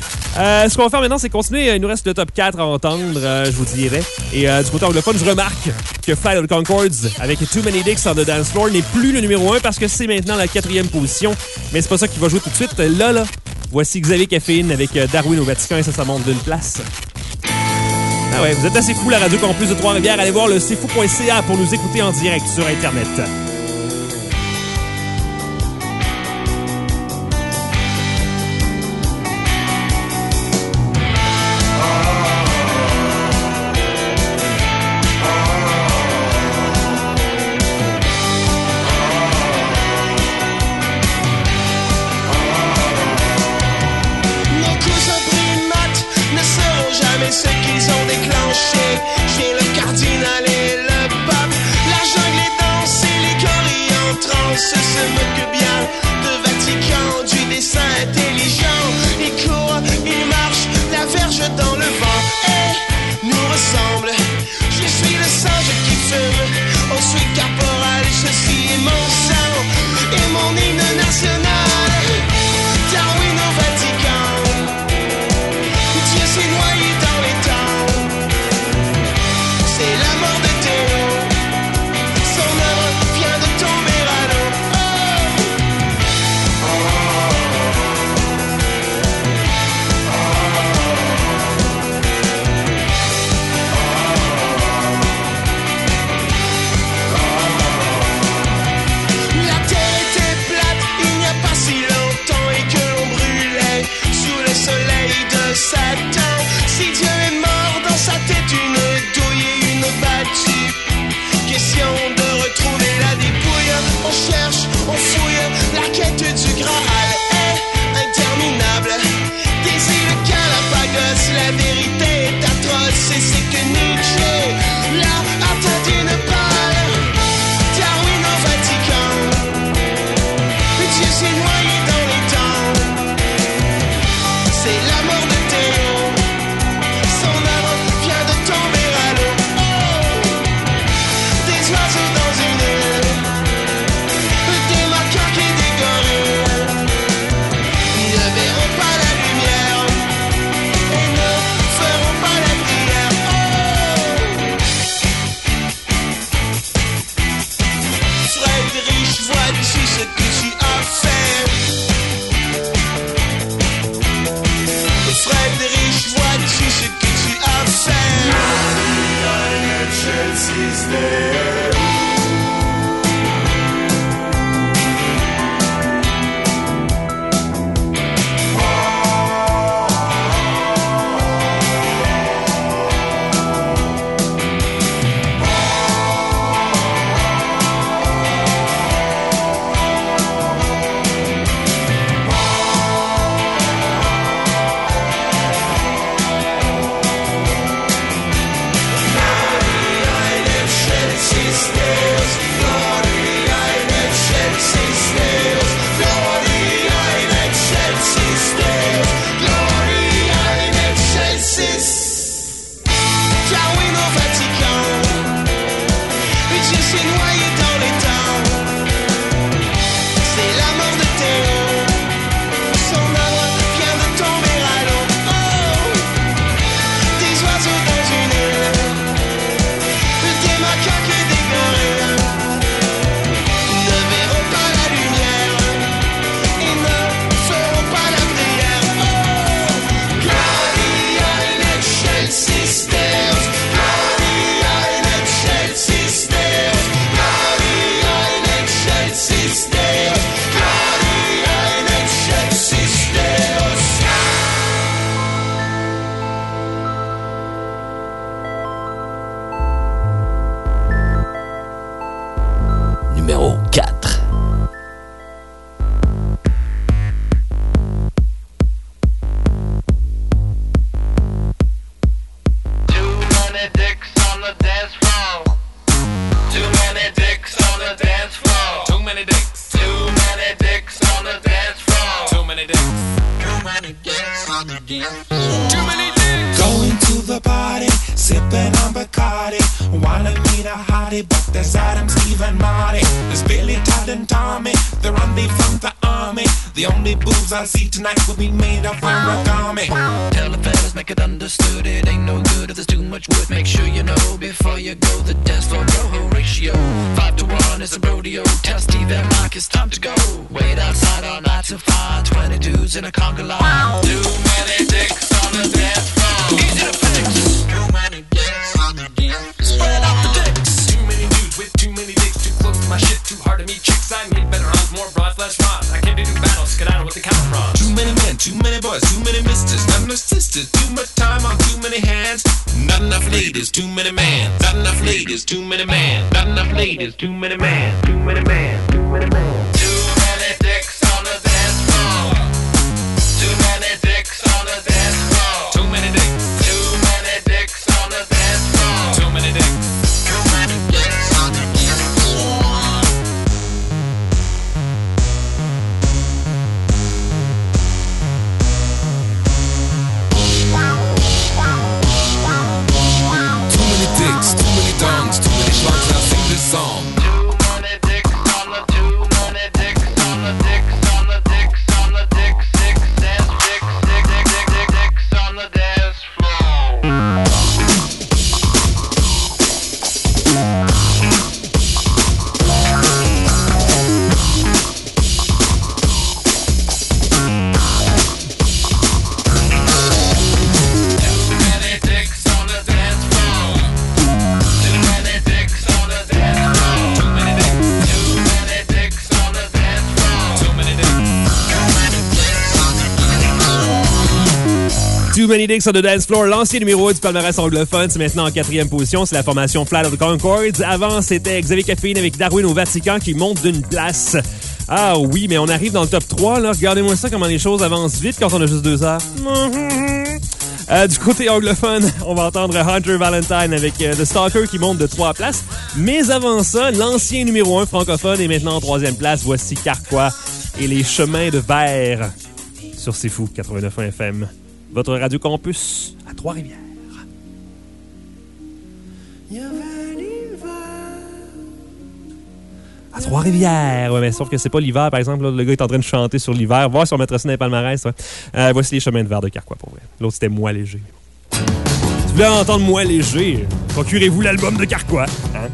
Ce qu'on va faire maintenant, c'est continuer. Il nous reste le top 4 à entendre, je vous dirais. Et du côté anglophone, je remarque que Flight of the Conchords, avec Too Many Dicks on the Dance Floor, n'est plus le numéro 1 parce que c'est maintenant la 4e position. Mais c'est pas ça qui va jouer tout de suite. Là, voici Xavier Caféine avec Darwin au Vatican et ça monte d'une place. Ah ouais, vous êtes assez fou, la Radio Campus de Trois-Rivières. Allez voir le cfou.ca pour nous écouter en direct sur Internet. Nos coups en primates ne seront jamais se moque bien de Vatican, du dessin intelligent. Il court, il marche, la verge dans le vent et nous ressemble. Je suis le singe qui fume, au sweat corporal, ceci est mon sang et mon hymne national. Darwin au Vatican, Dieu s'est noyé dans les temps. C'est la mort de Théo, son œuvre vient de tomber à l'eau. La terre était plate, il n'y a pas si longtemps, et que l'on brûlait sous le soleil de Satan. Si Dieu est mort, dans sa tête une douille et une battue. Question de retrouver la dépouille. On cherche, on fouille, la quête du Graal est interminable. Des îles Galapagos, la vérité est atroce, et c'est que Nietzsche l'a atteint d'une balle. Darwin au Vatican, Dieu s'est noyé dans les temps. C'est la mort de Théo, son œuvre vient de tomber à l'eau. Des oiseaux dans une île, des macaques et des gorilles ne verront pas la lumière et ne feront pas la prière. Friedrich, vois-tu ce que tu as fait? Friedrich, vois-tu ce que tu as fait? Darwin au Vatican, Dieu s'est noyé dans les temps. C'est la mort de Théo, son œuvre vient de tomber à l'eau. Des oiseaux dans une île, des macaques et des gorilles ne verront pas la lumière et ne feront pas la prière. Gloria in excelsis Deus, Gloria in excelsis Deus, Gloria in excelsis Deus, Gloria in excelsis Deus. Numéro 4. Too many dicks on the dance floor. Too many dicks on the dance floor. Too many dicks. Too many dicks on the dance floor. Too many dicks. Too many dicks on the dance floor. Too many dicks. Going to the party, sipping on Bacardi. Wanna meet a hottie, but there's Adam, Steve, and Marty. There's Billy, Todd, and Tommy. They're on leave from the army. The only boobs I see tonight will be made of origami. Tell the fellas, make it understood. It ain't no good if there's too much wood. Make sure you know before you go. The dance floor roho ratio 5-to-1 is a rodeo. Tell Steve and Mike it's time to go. Wait outside all night to find 20 dudes in a conga line. Too many dicks on the dance floor. Easy to fix. Too many dicks on the dance floor. Spread out the dicks. Too many dudes with too many dicks. Too close to my shit. Too hard to meet chicks. I need better odds, more broads, less rods. I can't do battles. Skedaddle with the counter prods. Too many men, too many boys, too many misters, not enough sisters. Too much time on too many hands. Not enough ladies, too many man. Not enough ladies, too many man. Not enough ladies, too many man. Too many man, too many man. Too many dicks on the dance floor. Too many dicks on the dance floor. Too many dicks. Too many dicks on the dance floor. Too many dicks. Too many dicks on the dance floor. song. Too Many Dicks on the Dance Floor, l'ancien numéro 1 du palmarès anglophone, c'est maintenant en 4e position, c'est la formation Flight of the Conchords. Avant, c'était Xavier Caffeine avec Darwin au Vatican qui monte d'une place. Ah oui, mais on arrive dans le top 3, là. Regardez-moi ça, comment les choses avancent vite quand on a juste 2 heures. Du côté anglophone, on va entendre Hunter Valentine avec The Stalker qui monte de 3 places. Mais avant ça, l'ancien numéro 1 francophone est maintenant en 3e place. Voici Carquois et les chemins de verre sur C'est Fou, 89.1 FM. Votre Radio Campus à Trois-Rivières. À Trois-Rivières, ouais, mais sauf que c'est pas l'hiver, par exemple. Là, le gars est en train de chanter sur l'hiver. Voir si on mettrait ça dans les palmarès. Ouais. Voici les chemins de verre de Carquois, pour vrai. L'autre, c'était Moi Léger. Si vous voulez entendre Moi Léger, procurez-vous l'album de Carquois. Hein?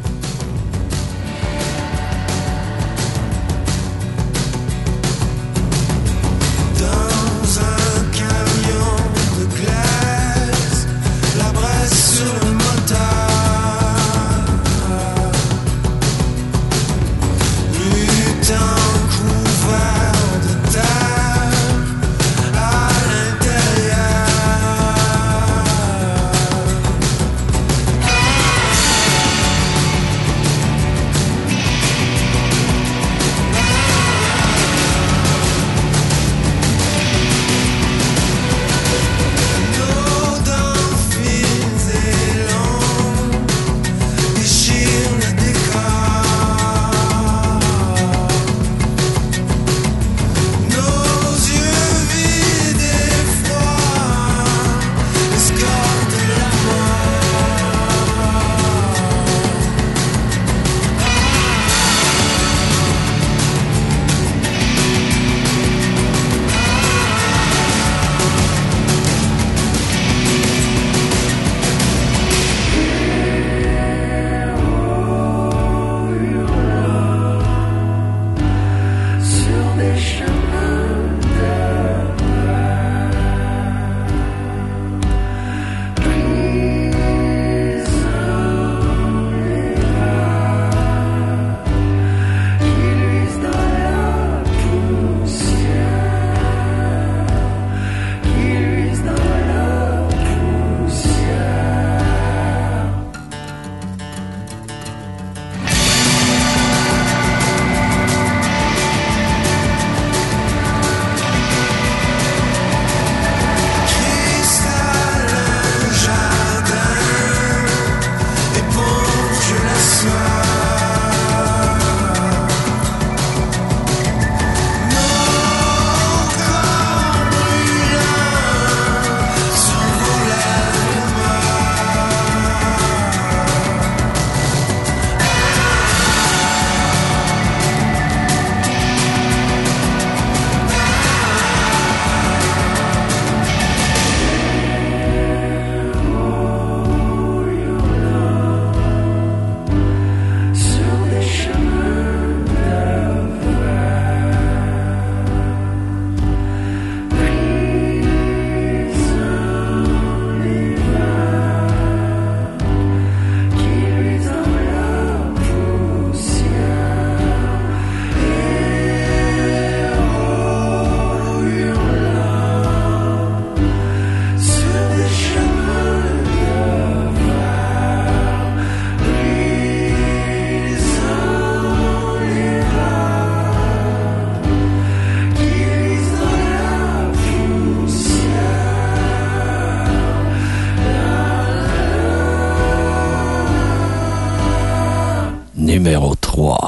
Numéro 3.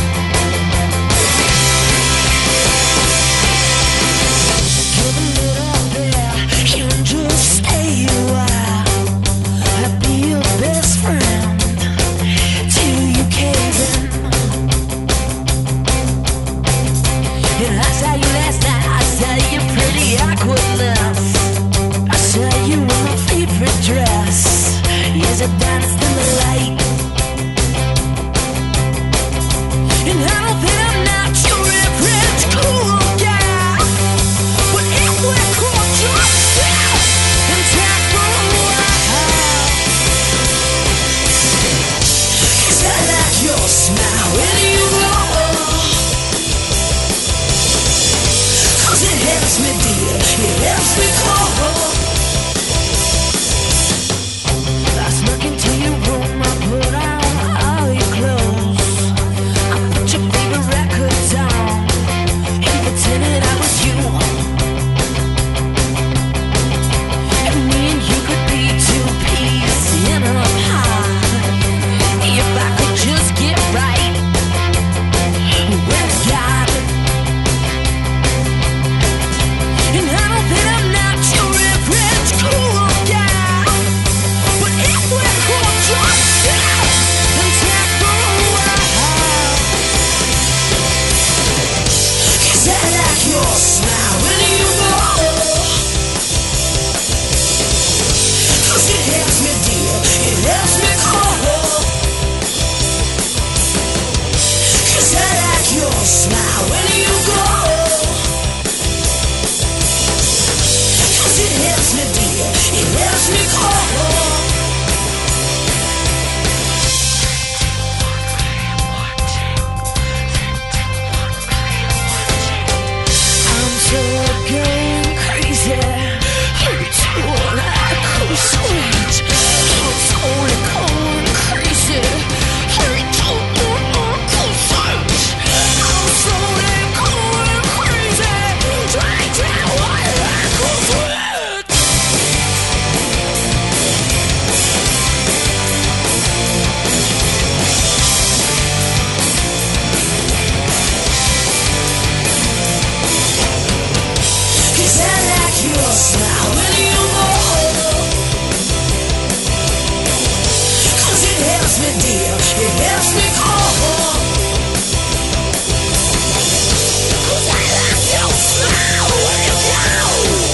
Give a little witness. I saw you in my favorite dress. Yes, I danced in the light. And I don't think I'm not your average cool guy. But if we're cool, just and talk for a while. 'Cause I like your smile when you roll. 'Cause it helps me deal, it helps me cold. I snuck into your room, I put on all your clothes. I put your favorite records on and pretended I was you. And me and you could be two peas in a pie. If I could just get right with God. And I don't think I'm not your average cool guy. But if we're cool, just sit and talk for a while. 'Cause I like your smile when you go. 'Cause it helps me deal, it helps me cold. 'Cause I like your smile when you go. 'Cause it helps me deal, it helps me cold. I'm so going crazy. I'm totally cool sweet. I'm totally going crazy. I'm totally cool sweet. I'm totally going crazy. Trying to cool sweet. Cause I like your smile when you roll. 'Cause it helps me deal, it helps me cold. 'Cause I like your smile when you go.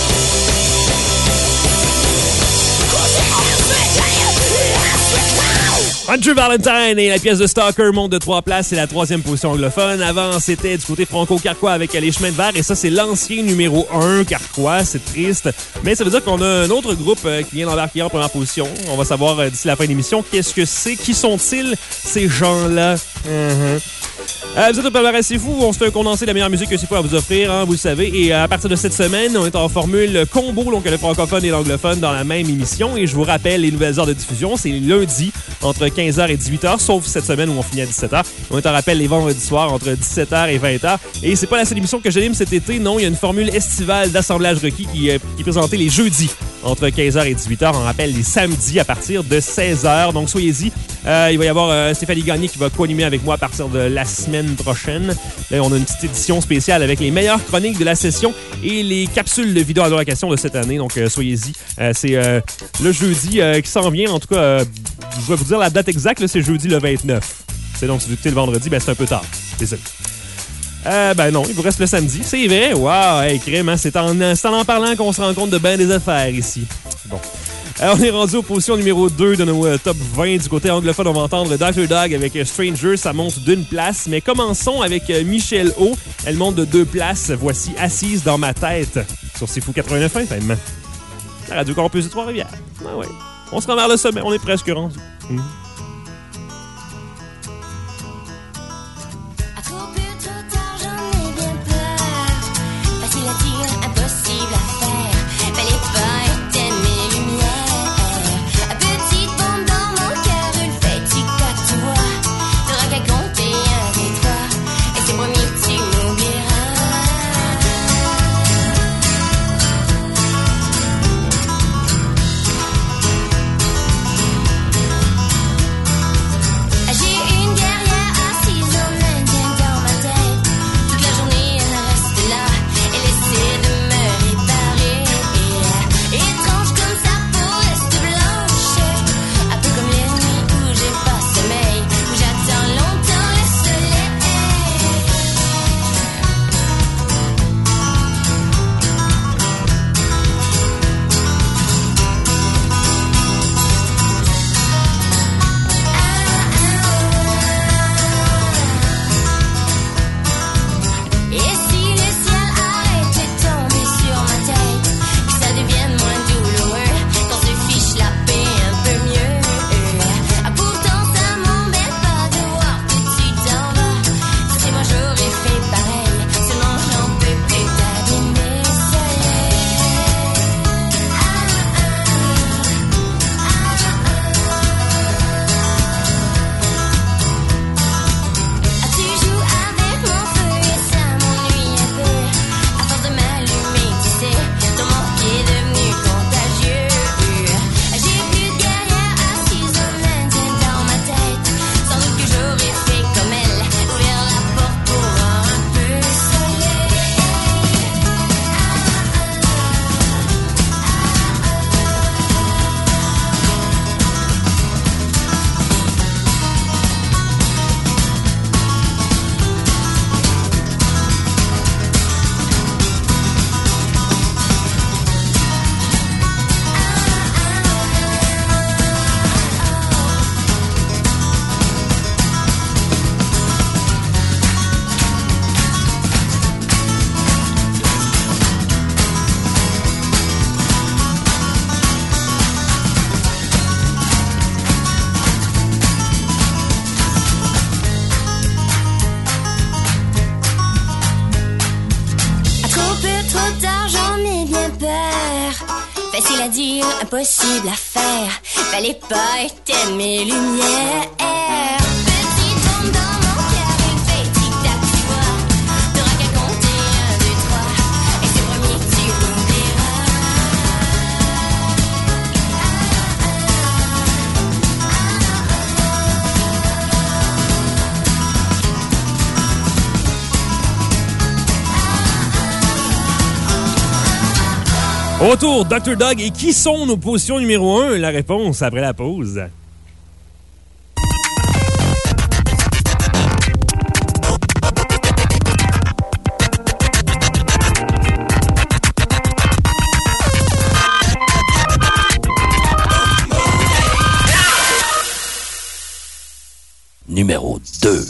'Cause it helps me deal, it helps me cold. Andrew Valentine et la pièce de Stalker monte de 3 places, c'est la 3e position anglophone. Avant, c'était du côté franco-carquois avec Les Chemins de Verre, et ça, c'est l'ancien numéro 1 carquois. C'est triste, mais ça veut dire qu'on a un autre groupe qui vient d'embarquer en première position. On va savoir d'ici la fin de l'émission qu'est-ce que c'est, qui sont-ils, ces gens-là. Vous êtes au Palmarès C'est Fou, on se fait un condensé de la meilleure musique que C'est Fou à vous offrir, hein, vous le savez. Et à partir de cette semaine, on est en formule combo, donc le francophone et l'anglophone dans la même émission. Et je vous rappelle les nouvelles heures de diffusion, c'est lundi entre 15h et 18h, sauf cette semaine où on finit à 17h. On est en rappel les vendredis soirs entre 17h et 20h. Et c'est pas la seule émission que j'anime cet été, non, il y a une formule estivale d'assemblage requis qui est présentée les jeudis entre 15h et 18h. On rappelle les samedis à partir de 16h, donc soyez-y. Il va y avoir Stéphanie Gagné qui va co-animer avec moi à partir de la semaine prochaine. Là, on a une petite édition spéciale avec les meilleures chroniques de la session et les capsules de vidéo à location de cette année. Donc, soyez-y. C'est le jeudi qui s'en vient. En tout cas, je vais vous dire la date exacte. Là, c'est jeudi le 29. C'est donc, si vous écoutez le vendredi, ben, c'est un peu tard. Désolé. Ben non, il vous reste le samedi. C'est vrai. Wow, hey, crème, hein? C'est en parlant qu'on se rend compte de bien des affaires ici. Bon. On est rendu aux positions numéro 2 de nos top 20. Du côté anglophone, on va entendre Dr. Dog avec Stranger. Ça monte d'une place. Mais commençons avec Michel O. Elle monte de 2 places. Voici Assise dans ma tête. Sur C'est Fou 89 FM. La Radio Campus de Trois-Rivières. Ah ouais. On se rend vers le sommet. On est presque rendu. À trop peu, trop tard, j'en ai bien peur. Facile à dire, impossible à faire. Fallait pas éteindre mes lumières. Petite bombe dans mon cœur, une fatigue que tu vois. T'auras qu'à compter 1, 2, 3. Et c'est promis que tu m'oublieras. Facile à dire, impossible à faire. Fallait pas éteindre mes lumières. Petite bombe dans mon cœur, une fait tic-tac, tu vois. T'auras qu'à compter 1, 2, 3. Et c'est promis, tu l'oublieras. Au retour, Dr. Dog. Et qui sont nos positions numéro 1? La réponse après la pause. Numéro 2.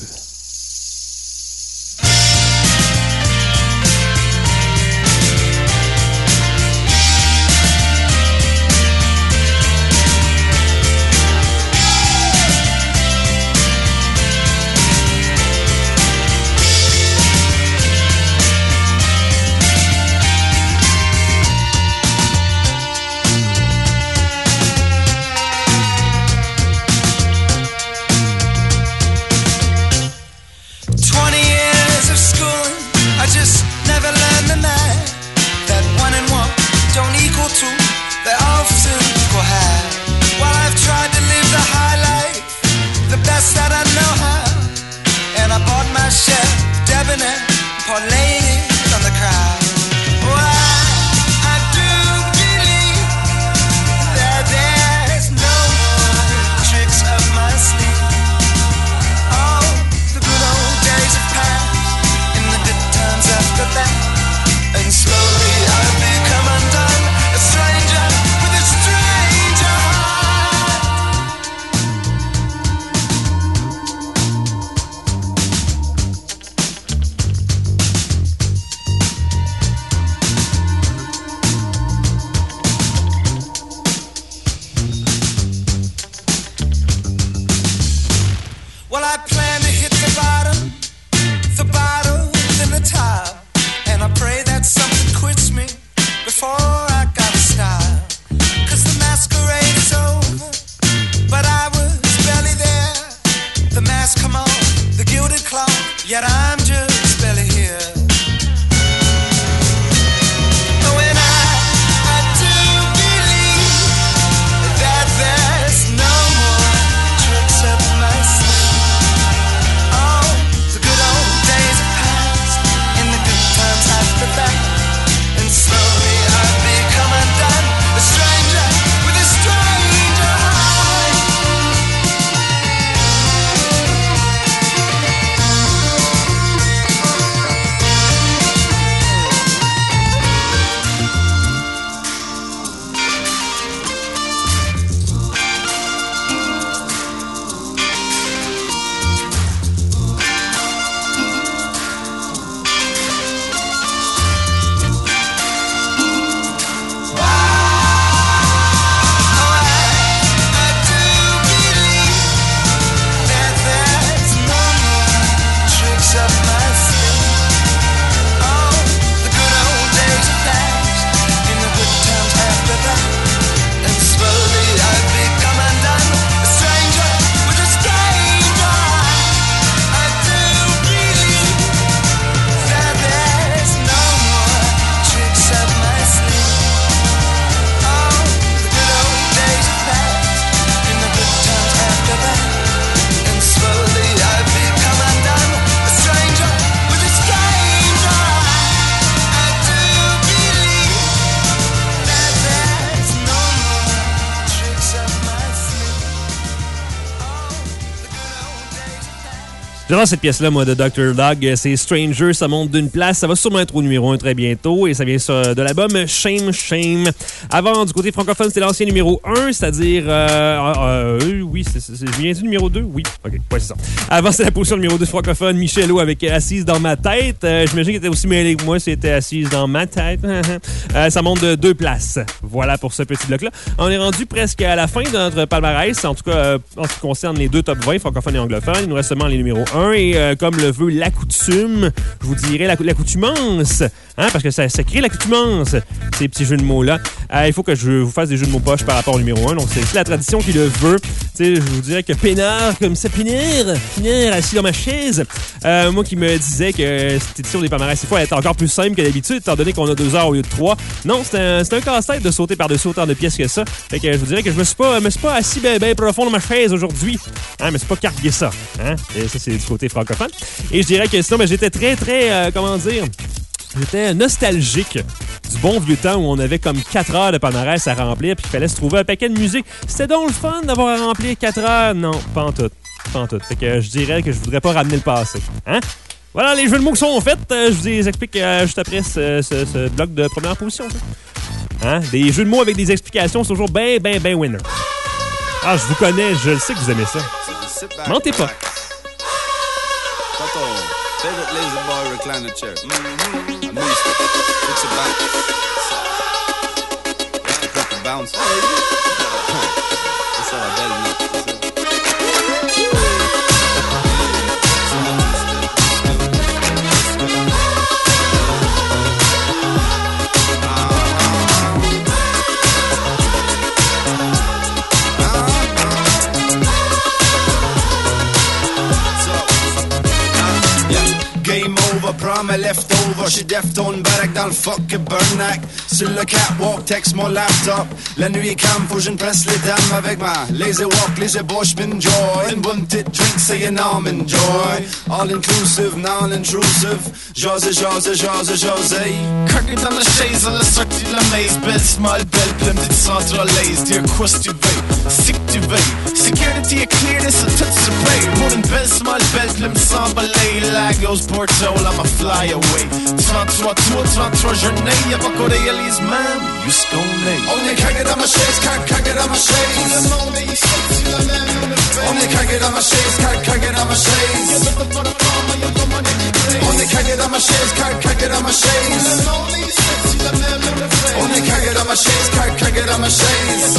J'adore cette pièce-là, moi, de Dr. Dog. C'est Stranger, ça monte d'une place. Ça va sûrement être au numéro 1 très bientôt. Et ça vient de l'album Shame, Shame. Avant, du côté francophone, c'était l'ancien numéro 1, c'est-à-dire... oui, c'est bien du numéro 2? Oui. OK, ouais, c'est ça. Avant, c'est la position numéro 2 francophone, Michelot avec Assise dans ma tête. J'imagine qu'il était aussi mêlé que moi, c'était Assise dans ma tête. Ça monte de 2 places. Voilà pour ce petit bloc-là. On est rendu presque à la fin de notre palmarès, en tout cas en ce qui concerne les 2 top 20, francophones et anglophones. Il nous reste seulement les numéros 1 et comme le veut l'accoutume, je vous dirais l'accoutumance, hein, parce que ça crée l'accoutumance, ces petits jeux de mots-là. il faut que je vous fasse des jeux de mots poche par rapport au numéro 1. Donc, c'est la tradition qui le veut. Tu sais, je vous dirais que Pénard, comme ça, Pénard, assis dans ma chaise. Moi qui me disais que cette édition des palmarès, il faut être encore plus simple que d'habitude, étant donné qu'on a 2 heures au lieu de 3. Non, c'est un casse-tête de sauter par-dessus autant de pièces que ça. Fait que je vous dirais que je me suis pas assis bien profond dans ma chaise aujourd'hui. Hein, mais c'est pas cargué ça. Hein? Et ça, c'est du côté francophone. Et je dirais que sinon, j'étais très, comment dire... J'étais nostalgique du bon vieux temps où on avait comme 4 heures de palmarès à remplir puis qu'il fallait se trouver un paquet de musique. C'était donc le fun d'avoir à remplir 4 heures? Non, pas en tout. Pas en tout. Fait que je dirais que je voudrais pas ramener le passé. Hein? Voilà, les jeux de mots qui sont faits. Je vous les explique juste après ce bloc de première position. Hein? Des jeux de mots avec des explications, c'est toujours ben winner. Ah, je vous connais, je le sais que vous aimez ça. Mentez pas. Favorite lazy boy recliner chair. I know you fix it back. Got the bounce. That's how I bet it. Game over, prom est left over. J'suis deftone, barack dans le fucking burnack. Sur le catwalk, text mon laptop. La nuit est calme, faut que je ne presse les dames avec ma lazy walk, lazy bush, m'enjoy. Une bonne petite drink, c'est un arm, enjoy. All inclusive, non-intrusive. José. Cracker dans la chaise, à la sortie de la maze. Belle smile, belle plume, dit centralaise. Dire quoi si tu veux, si que tu veux. Security est clear, c'est tout surveille. Pour une belle smile, belle plume, sans balai. Lagos, Porto, I'ma fly away. 33 journée, y'a pas qu'on réalise même. Jusqu'on est. On est craqué dans ma chaise, craqué dans ma chaise. Tout le monde est ici, tu la même dans le fait. On est craqué dans ma chaise, craqué dans ma chaise. On est craqué dans ma chaise, craqué dans ma chaise. Tout le monde est ici, tu la même dans le fait. On est craqué dans ma chaise, craqué dans ma chaise.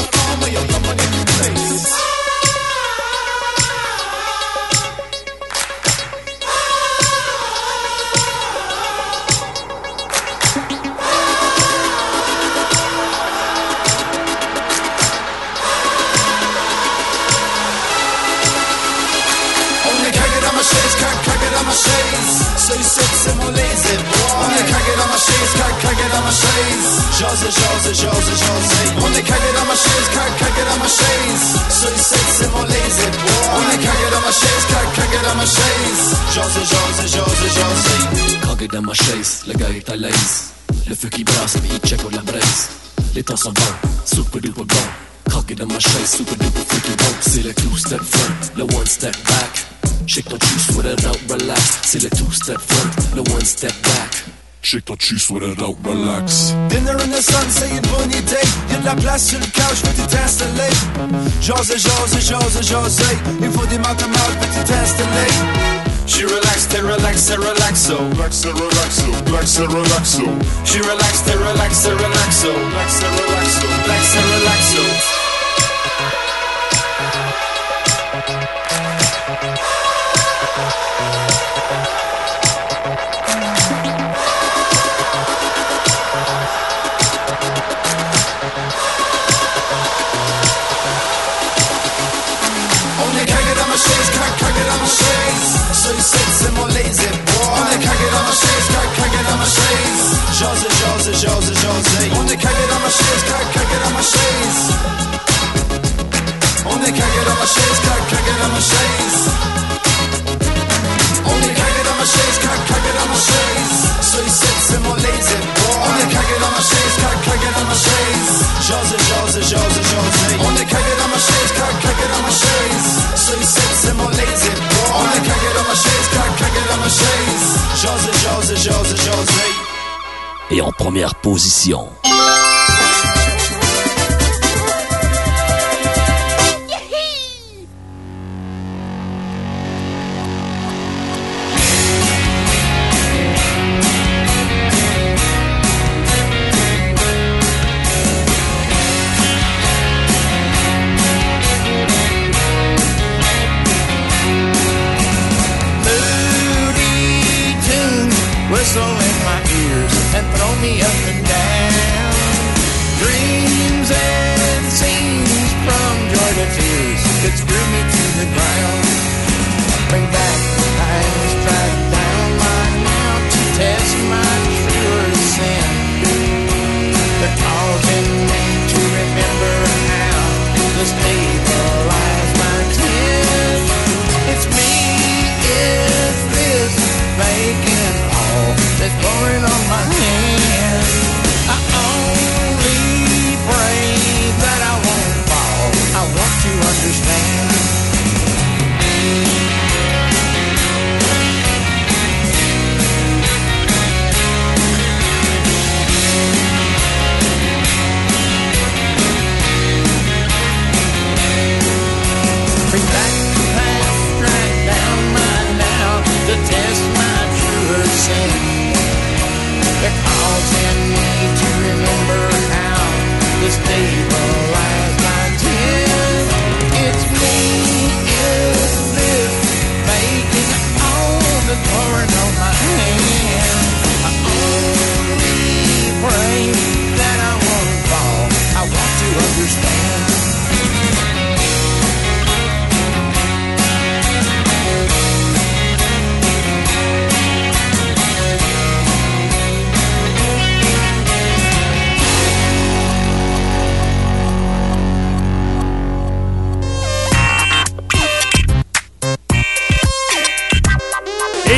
C'est mon lazy boy. On est craqué dans ma chaise, craqué dans ma chaise. José. On est craqué dans ma chaise, craqué dans ma chaise. C'est mon lazy boy. On est craqué dans ma chaise, craqué dans ma chaise. José. Craqué dans ma chaise, le gars est à l'aise. Le feu qui brasse, mais il check au la braise. Les temps sont bons, super duper bon. Craqué dans ma chaise, super duper freaky bon. C'est le 2-step front, le 1-step back. Shake ton juice with it out, relax. C'est le 2-step front, le 1-step back. Shake ton juice with it out, relax. Dinner in the sun, c'est une bonne idée. Y'a de la place sur le couch, peux t'installer. José. Il faut des maths à mal, peux t'installer. She relaxed, they relax, they relaxo. She relaxed, they relax, they relaxo. C'est mon lazy boy. On est craqué dans ma chaise, craqué dans ma chaise. José. On est craqué dans ma chaise, craqué dans ma chaise. On est craqué dans ma chaise, craqué dans ma chaise. On est craqué dans ma chaise, craqué dans ma chaise. C'est mon lazy boy. On est craqué dans ma chaise, craqué dans ma chaise. José. On est craqué dans ma chaise, craqué dans ma chaise. C'est mon lazy boy. On est craqué dans ma chaise, craqué dans ma chaise. José. Et en première position. Whistle in my ears and throw me up and down.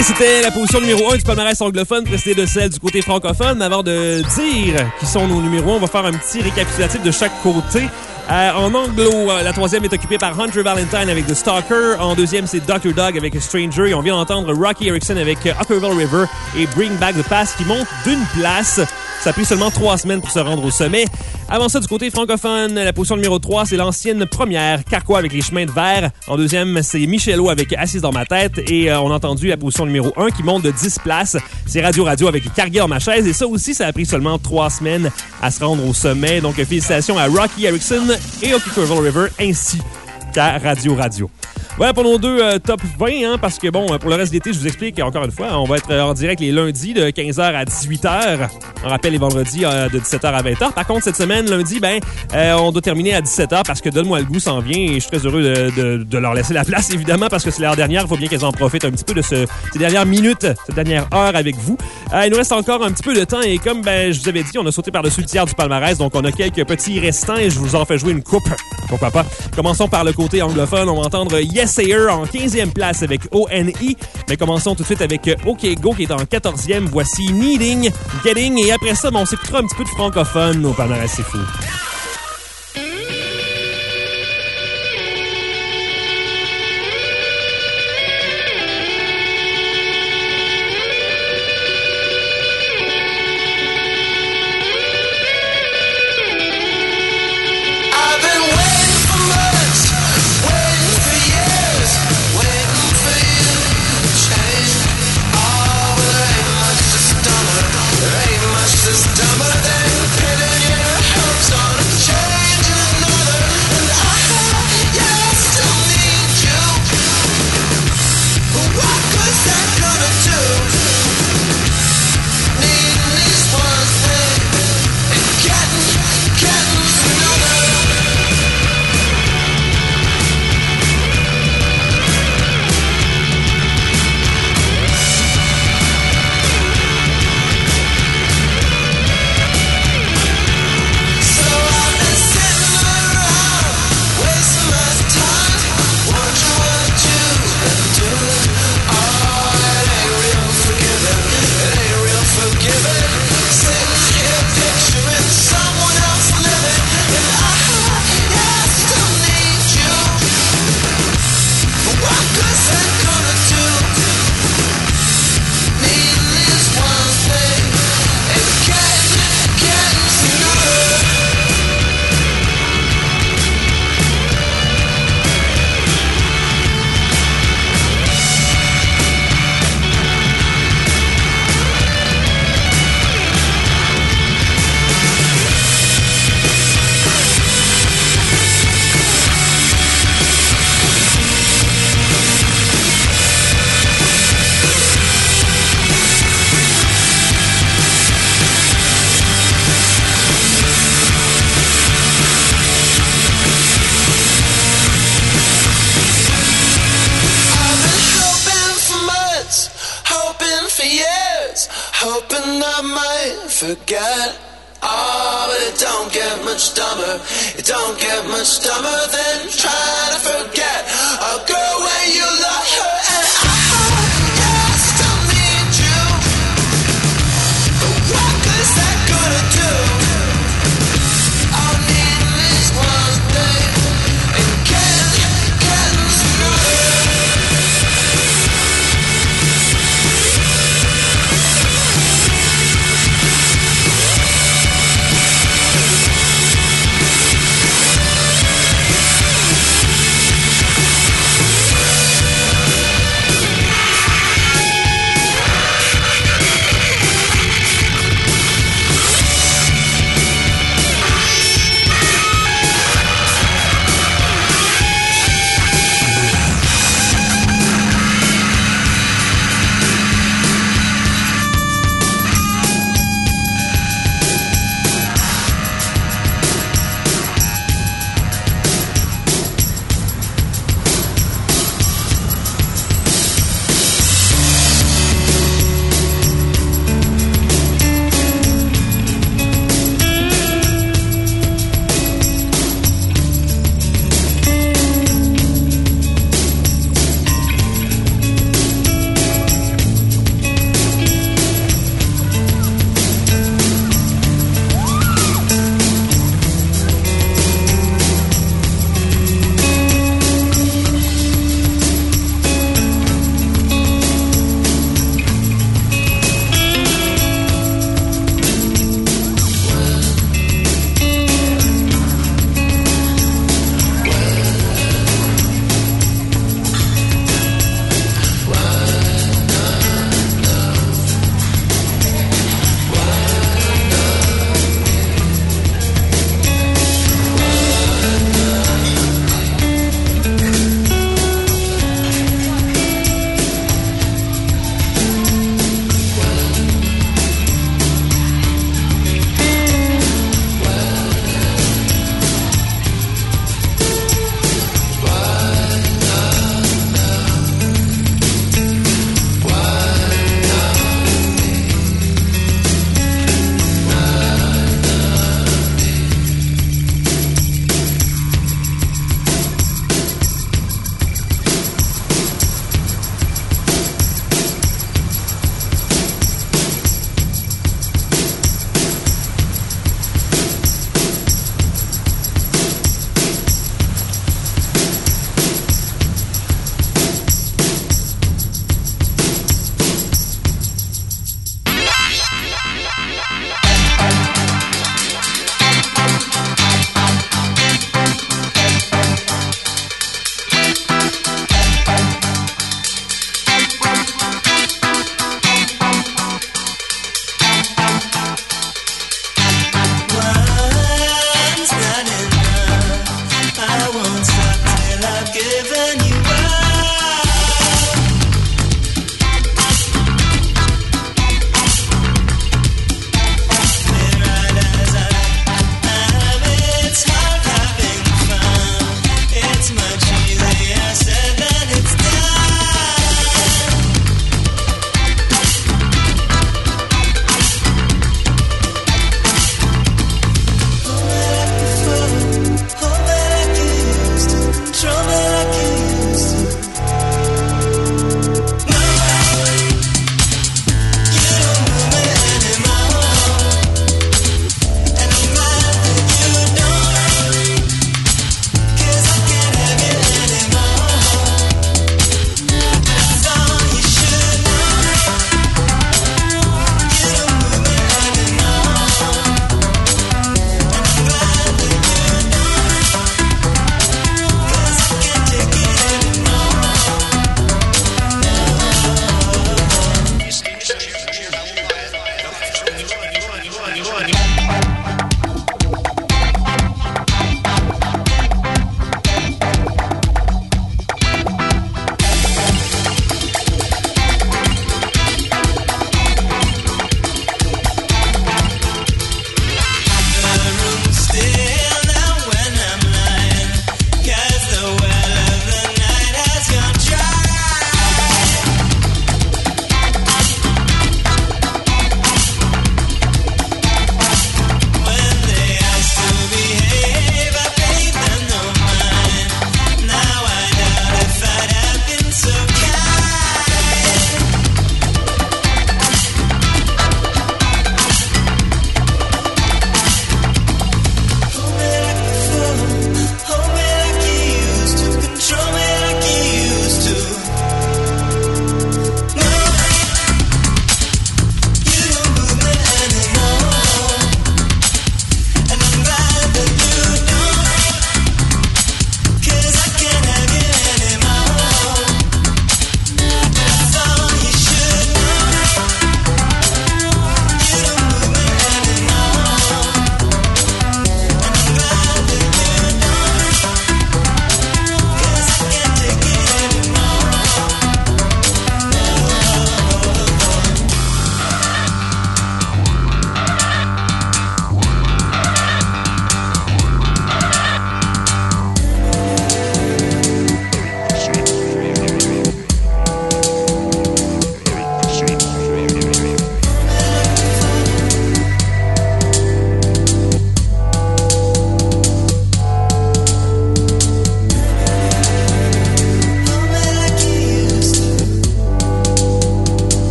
Et c'était la position numéro 1 du palmarès anglophone, précédée de celle du côté francophone. Avant de dire qui sont nos numéros 1, on va faire un petit récapitulatif de chaque côté. En anglo, la troisième est occupée par Hunter Valentine avec The Stalker. En deuxième, c'est Dr. Dog avec Stranger. Et on vient d'entendre Rocky Erickson avec Ockerville River et Bring Back the Past qui monte d'une place. Ça a pris seulement 3 semaines pour se rendre au sommet. Avant ça, du côté francophone, la position numéro 3, c'est l'ancienne première, Carquois avec Les Chemins de Verre. En deuxième, c'est Michelot avec Assise dans ma tête. Et on a entendu la position numéro 1 qui monte de 10 places. C'est Radio Radio avec Cargué dans ma chaise. Et ça aussi, ça a pris seulement 3 semaines à se rendre au sommet. Donc, félicitations à Rocky Erickson et Ockerville River ainsi qu'à Radio Radio. Voilà pour nos deux top 20, hein, parce que bon, pour le reste de l'été, je vous explique encore une fois, on va être en direct les lundis de 15h à 18h. On rappelle les vendredis de 17h à 20h. Par contre, cette semaine, lundi, on doit terminer à 17h parce que Donne-moi le goût s'en vient et je suis très heureux de leur laisser la place, évidemment, parce que c'est leur dernière. Il faut bien qu'elles en profitent un petit peu de ces dernières minutes, cette dernière heure avec vous. Il nous reste encore un petit peu de temps et comme je vous avais dit, on a sauté par-dessus le tiers du palmarès, donc on a quelques petits restants et je vous en fais jouer une coupe. Pourquoi pas? Commençons par le côté anglophone. On va entendre Yes Sayer en 15e place avec O.N.I. Mais commençons tout de suite avec OK Go qui est en 14e. Voici Needing, Getting. Et après ça, on s'écoutera un petit peu de francophone au palmarès, c'est fou. Dumber than pitting your hopes on forget. Oh, but it don't get much dumber. It don't get much dumber than trying to forget a girl when you love her. And I still need you. But what good is that gonna do? All I need is one thing, and getting smarter.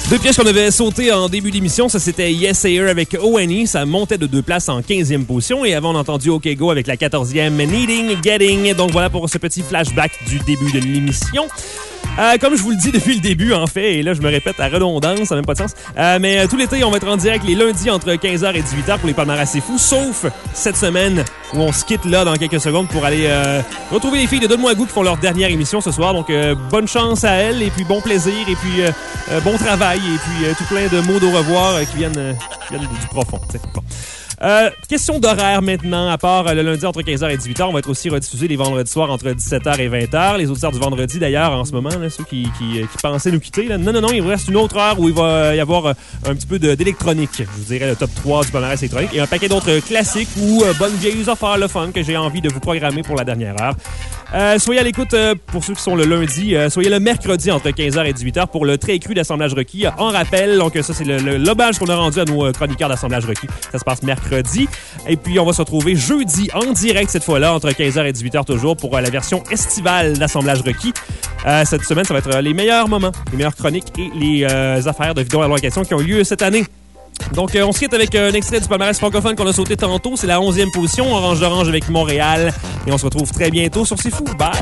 Deux pièges qu'on avait sauté en début d'émission, ça c'était Yes Ayer avec O.N.E. Ça montait de 2 places en 15e position. Et avant, on a entendu OK Go avec la 14e Needing, Getting. Donc voilà pour ce petit flashback du début de l'émission. Comme je vous le dis depuis le début, en fait, et là, je me répète à redondance, ça n'a même pas de sens. Mais tout l'été, on va être en direct les lundis entre 15h et 18h pour les palmarès assez fous, sauf cette semaine où on se quitte là dans quelques secondes pour aller retrouver les filles de Donne-moi un goût qui font leur dernière émission ce soir. Donc, bonne chance à elles, et puis bon plaisir, et puis bon travail, et puis tout plein de mots d'au revoir qui viennent du profond. Bon. Question d'horaire maintenant, à part le lundi entre 15h et 18h, on va être aussi rediffusé les vendredis soirs entre 17h et 20h. Les auditeurs du vendredi d'ailleurs en ce moment, là, ceux qui pensaient nous quitter, là, non, il vous reste une autre heure où il va y avoir un petit peu d'électronique. Je vous dirais le top 3 du palmarès électronique et un paquet d'autres classiques ou bonnes vieilles affaires le fun que j'ai envie de vous programmer pour la dernière heure. Soyez à l'écoute pour ceux qui sont le lundi, soyez le mercredi entre 15h et 18h pour le très cru d'assemblage requis en rappel. Donc ça c'est le lobage qu'on a rendu à nos chroniqueurs d'assemblage requis. Ça se passe mercredi. Et puis on va se retrouver jeudi en direct cette fois-là entre 15h et 18h toujours pour la version estivale d'assemblage requis. Cette semaine ça va être les meilleurs moments, les meilleures chroniques et les affaires de vidéo à location qui ont lieu cette année. Donc, on se quitte avec un extrait du palmarès francophone qu'on a sauté tantôt. C'est la 11e position, Orange d'Orange avec Montréal. Et on se retrouve très bientôt sur C'est Fou. Bye!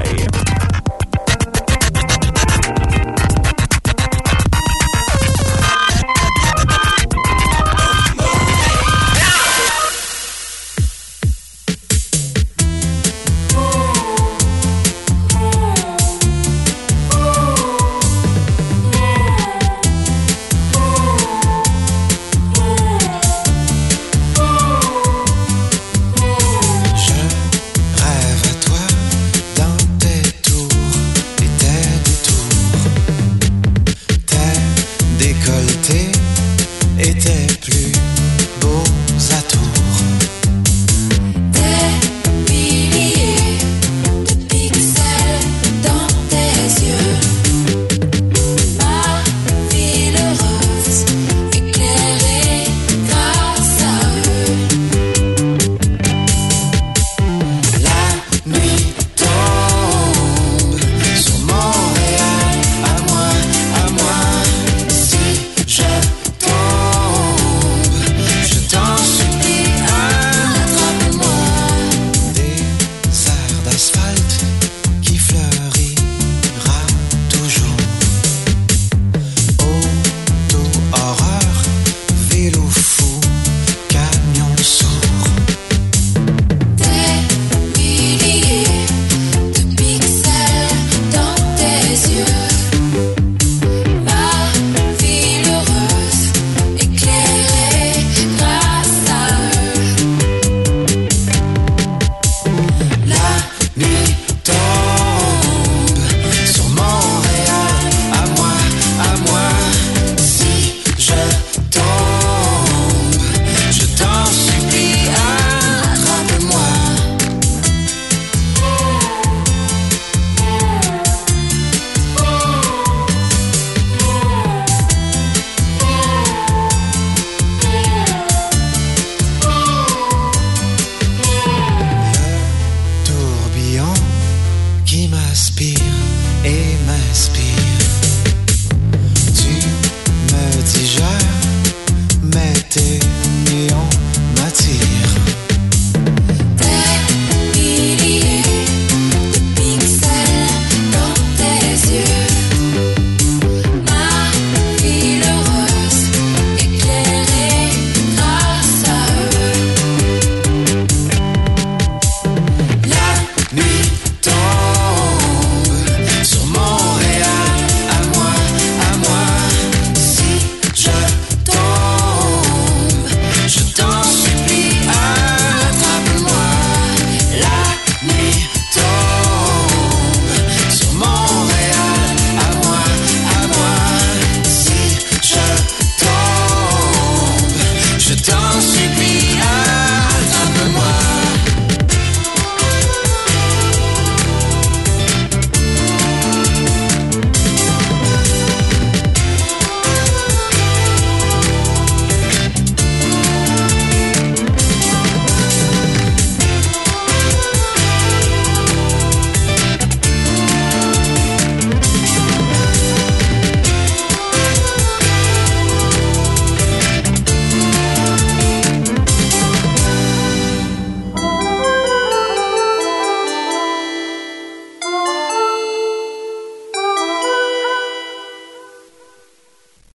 Qui m'aspire et m'inspire.